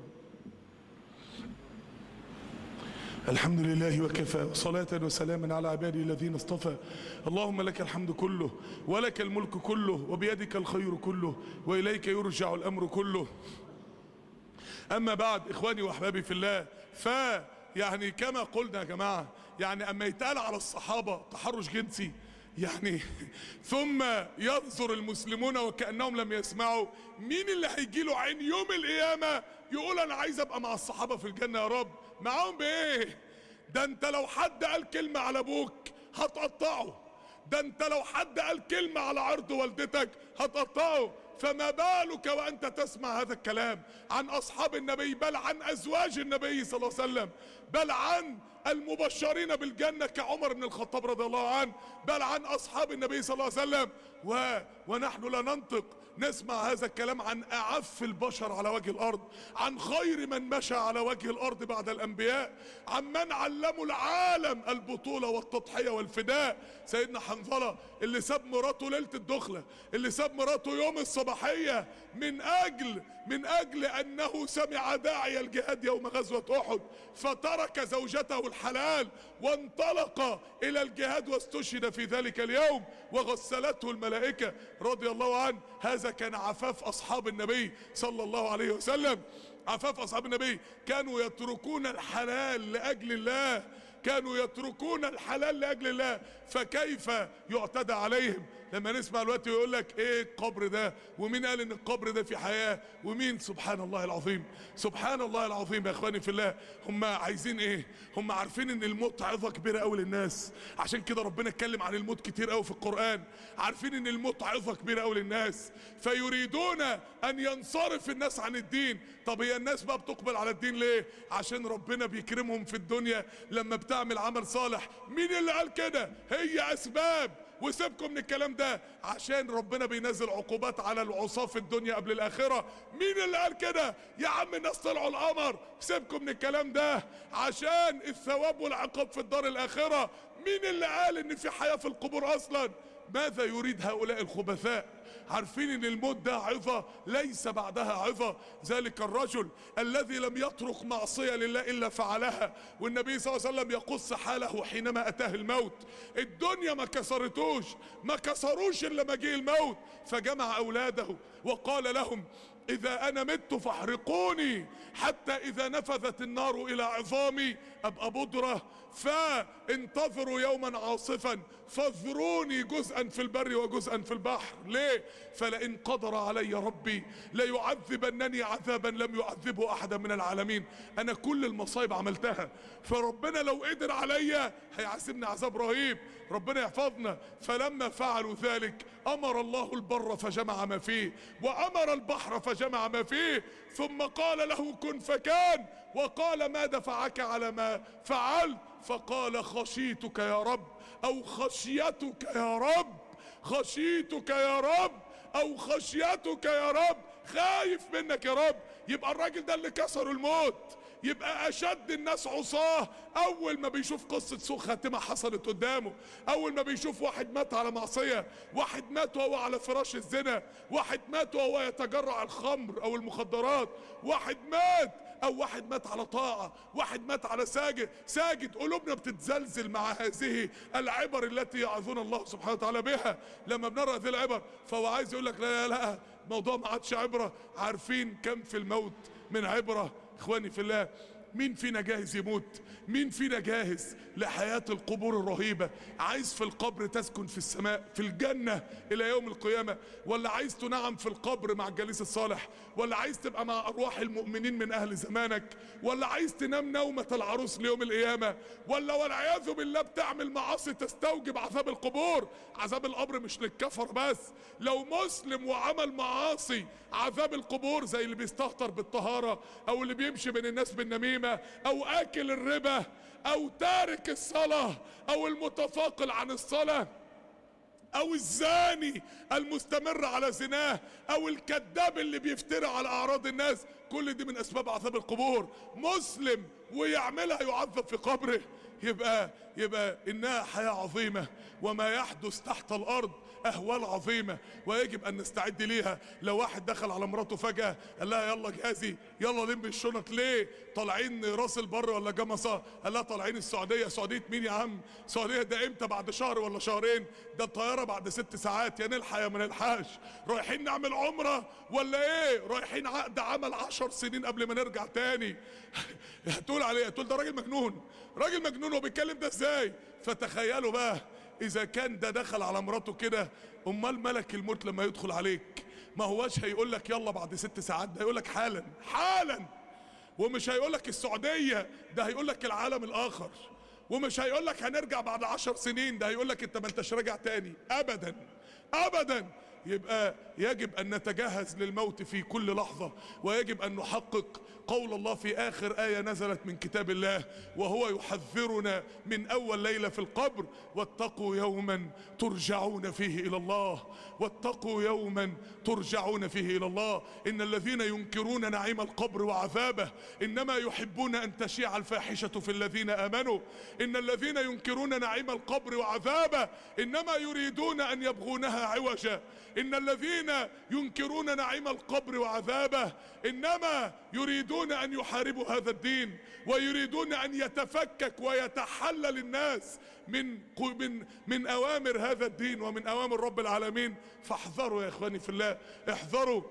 الحمد لله وكفى، وصلاة وسلاما على عباده الذين اصطفى. اللهم لك الحمد كله، ولك الملك كله، وبيدك الخير كله، وإليك يرجع الأمر كله. أما بعد، إخواني وأحبابي في الله، يعني كما قلنا يا جماعة، يعني أما يتقال على الصحابة تحرش جنسي، يعني ثم ينظر المسلمون وكأنهم لم يسمعوا، مين اللي هيجيله عين يوم القيامة يقول أنا عايز أبقى مع الصحابة في الجنة يا رب؟ معاهم بإيه؟ ده أنت لو حد قال كلمة على أبوك هتقطعه، ده انت لو حد قال كلمة على عرض والدتك هتقطعه، فما بالك وانت تسمع هذا الكلام عن اصحاب النبي، بل عن ازواج النبي صلى الله عليه وسلم، بل عن المبشرين بالجنة كعمر بن الخطاب رضي الله عنه، بل عن اصحاب النبي صلى الله عليه وسلم. ونحن لا ننطق نسمع هذا الكلام عن اعف البشر على وجه الارض، عن خير من مشى على وجه الارض بعد الانبياء، عن من علموا العالم البطولة والتضحية والفداء. سيدنا حنظلة اللي ساب مراته ليلة الدخلة، اللي ساب مراته يوم الصباحية من اجل انه سمع داعي الجهاد يوم غزوة احد، فترك زوجته الحلال وانطلق الى الجهاد واستشهد في ذلك اليوم وغسلته الملائكة رضي الله عنه. هذا كان عفاف اصحاب النبي صلى الله عليه وسلم. عفاف اصحاب النبي كانوا يتركون الحلال لاجل الله، كانوا يتركون الحلال لاجل الله، فكيف يعتدى عليهم؟ لما نسمع الوقت يقول لك ايه القبر ده، ومين قال ان القبر ده في حياة، ومين؟ سبحان الله العظيم، سبحان الله العظيم. يا اخواني في الله، هم عايزين ايه؟ هم عارفين ان الموت عظة كبيرة قوي للناس، عشان كده ربنا اتكلم عن الموت كتير قوي في القرآن. عارفين ان الموت عظة كبيرة قوي للناس، فيريدون ان ينصرف الناس عن الدين. طب هي الناس بقى بتقبل على الدين ليه؟ عشان ربنا بيكرمهم في الدنيا لما بتعمل عمل صالح. مين اللي قال كده؟ هي اسباب، وسيبكم من الكلام ده، عشان ربنا بينزل عقوبات على العصاة في الدنيا قبل الاخرة. مين اللي قال كده؟ يا عم الناس طلعوا القمر، سيبكم من الكلام ده، عشان الثواب والعقاب في الدار الاخرة. مين اللي قال ان في حياة في القبور اصلا؟ ماذا يريد هؤلاء الخبثاء؟ عارفين ان الموت ده عظة ليس بعدها عظة. ذلك الرجل الذي لم يترك معصية لله الا فعلها، والنبي صلى الله عليه وسلم يقص حاله حينما اتاه الموت. الدنيا ما كسروش الا ما جه الموت، فجمع اولاده وقال لهم اذا انا مت فاحرقوني حتى اذا نفذت النار الى عظامي ابقى بودرة، فانتظروا يوما عاصفا فاذروني جزءا في البر وجزءا في البحر. ليه؟ فلئن قدر علي ربي ليعذبنني عذابا لم يعذبه احدا من العالمين. انا كل المصايب عملتها، فربنا لو قدر عليا هيعذبني عذاب رهيب، ربنا يحفظنا. فلما فعلوا ذلك امر الله البر فجمع ما فيه، وامر البحر فجمع ما فيه، ثم قال له كن فكان، وقال ما دفعك على ما فعلت؟ فقال خشيتك يا رب، او خشيتك يا رب، خشيتك يا رب، او خشيتك يا رب، خايف منك يا رب. يبقى الراجل ده اللي كسر الموت، يبقى اشد الناس عصاه اول ما بيشوف قصة سوء خاتمة حصلت قدامه، اول ما بيشوف واحد مات على معصية، واحد مات وهو على فراش الزنا، واحد مات وهو يتجرع الخمر او المخدرات، واحد مات او واحد مات على طاعة، واحد مات على ساجد. قلوبنا بتتزلزل مع هذه العبر التي يعظنا الله سبحانه وتعالى بها لما بنرى هذه العبر. فهو عايز يقول لك لا الموضوع ما عادش عبرة. عارفين كم في الموت من عبرة؟ اخواني في الله، مين فينا جاهز يموت؟ مين فينا جاهز لحياة القبور الرهيبة؟ عايز في القبر تسكن في السماء في الجنة الى يوم القيامة، ولا عايز تنعم في القبر مع الجليس الصالح، ولا عايز تبقى مع ارواح المؤمنين من اهل زمانك، ولا عايز تنام نومة العروس ليوم القيامة، ولا والعياذ بالله بتعمل معاصي تستوجب عذاب القبور؟ عذاب القبر مش للكفر بس، لو مسلم وعمل معاصي عذاب القبور زي اللي بيستهتر بالطهارة، او اللي بيمشي بين الناس بالنميمة، او اكل الربا، او تارك الصلاة، او المتفاقل عن الصلاة، او الزاني المستمر على زناه، او الكذاب اللي بيفتري على اعراض الناس. كل دي من اسباب عذاب القبور. مسلم ويعملها يعذب في قبره. يبقى انها حياة عظيمة، وما يحدث تحت الارض اهوال عظيمة ويجب ان نستعد ليها. لو واحد دخل على مراته فجأة قال لها يلا جهزي، يلا لم الشنط، ليه طالعين راس البر ولا جمصة؟ قال لها طالعين السعودية. سعودية مين يا عم؟ سعودية ده امتى؟ بعد شهر ولا شهرين؟ ده الطيارة بعد 6 ساعات، يا نلحق يا ما نلحقش. رايحين نعمل عمرة ولا ايه؟ رايحين عقد عمل 10 سنين قبل ما نرجع تاني. هتقول عليه، هتقول ده راجل مجنون، راجل مجنون وبيتكلم ده ازاي؟ فتخيلوا بقى اذا كان ده دخل على مراته كده، امال ملك الموت لما يدخل عليك ما هواش هيقول لك يلا بعد 6 ساعات، ده هيقول لك حالا. ومش هيقول لك السعودية، ده هيقول لك العالم الاخر. ومش هيقول لك هنرجع بعد 10 سنين، ده هيقول لك انت ما انتش راجع تاني ابدا ابدا. يبقى يجب ان نتجهز للموت في كل لحظة، ويجب ان نحقق قول الله في اخر آية نزلت من كتاب الله وهو يحذرنا من اول ليلة في القبر: واتقوا يوما ترجعون فيه الى الله، واتقوا يوما ترجعون فيه الى الله. ان الذين ينكرون نعيم القبر وعذابه انما يحبون ان تشيع الفاحشة في الذين امنوا. ان الذين ينكرون نعيم القبر وعذابه انما يريدون ان يبغونها عوجا. ان الذين ينكرون نعيم القبر وعذابه انما يريدون ان يحاربوا هذا الدين، ويريدون ان يتفكك ويتحلل الناس من اوامر هذا الدين ومن اوامر رب العالمين. فاحذروا يا اخواني في الله، احذروا.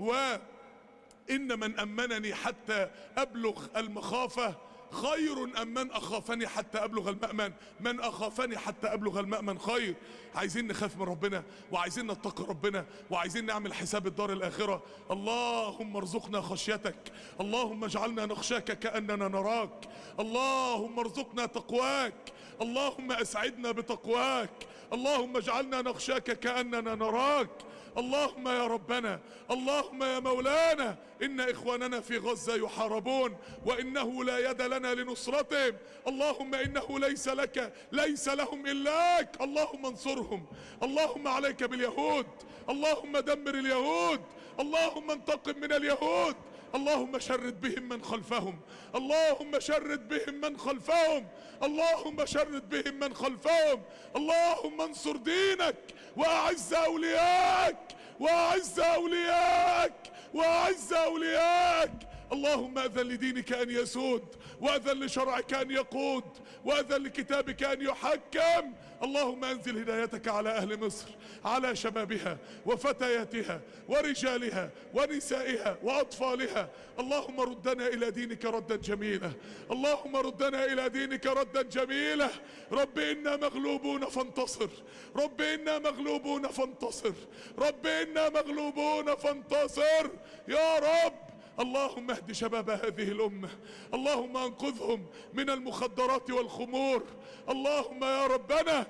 وان من امنني حتى ابلغ المخافة خير ام من اخافني حتى ابلغ المأمن. من اخافني حتى ابلغ المأمن خير. عايزين نخاف من ربنا، وعايزين نتقي ربنا، وعايزين نعمل حساب الدار الاخرة. اللهم ارزقنا خشيتك، اللهم اجعلنا نخشاك كأننا نراك، اللهم ارزقنا تقواك، اللهم اسعدنا بتقواك، اللهم اجعلنا نخشاك كأننا نراك. اللهم يا ربنا، اللهم يا مولانا، إن إخواننا في غزة يحاربون وإنه لا يد لنا لنصرتهم. اللهم إنه ليس لهم إلاك. اللهم انصرهم، اللهم عليك باليهود، اللهم دمر اليهود، اللهم انتقم من اليهود، اللهم شرد بهم من خلفهم، اللهم شرد بهم من خلفهم، اللهم شرد بهم من خلفهم. اللهم انصر دينك واعز اولياءك، واعز اولياءك، واعز اولياءك. اللهم اذن لدينك ان يسود، واذن لشرعك ان يقود، واذن لكتابك ان يحكم. اللهم انزل هدايتك على اهل مصر، على شبابها وفتياتها ورجالها ونسائها واطفالها. اللهم ردنا الى دينك ردا جميلا، اللهم ردنا الى دينك ردا جميلا. رب انا مغلوبون فانتصر، رب انا مغلوبون فانتصر، رب انا مغلوبون فانتصر يا رب. اللهم اهد شباب هذه الأمة، اللهم انقذهم من المخدرات والخمور. اللهم يا ربنا،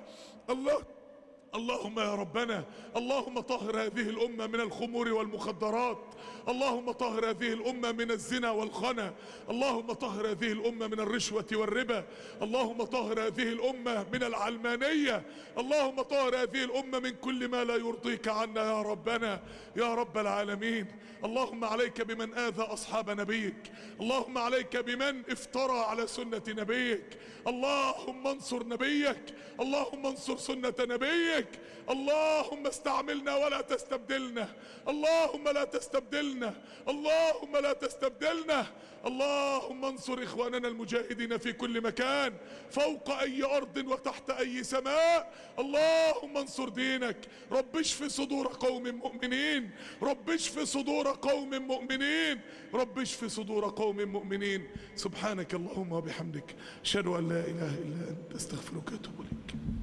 اللهم يا ربنا، اللهم طهر هذه الأمة من الخمور والمخدرات، اللهم طهر هذه الأمة من الزنا والخنا، اللهم طهر هذه الأمة من الرشوة والربا، اللهم طهر هذه الأمة من العلمانية، اللهم طهر هذه الأمة من كل ما لا يرضيك عنا يا ربنا يا رب العالمين. اللهم عليك بمن آذى أصحاب نبيك، اللهم عليك بمن افترى على سنة نبيك، اللهم انصر نبيك، اللهم انصر سنة نبيك. اللهم استعملنا ولا تستبدلنا، اللهم لا تستبدلنا، اللهم لا تستبدلنا. اللهم انصر اخواننا المجاهدين في كل مكان، فوق اي ارض وتحت اي سماء. اللهم انصر دينك. رب اشف صدور قوم مؤمنين، رب اشف صدور قوم مؤمنين، رب اشف صدور قوم مؤمنين. سبحانك اللهم وبحمدك، اشهد ان لا اله الا انت، استغفرك واتوب اليك.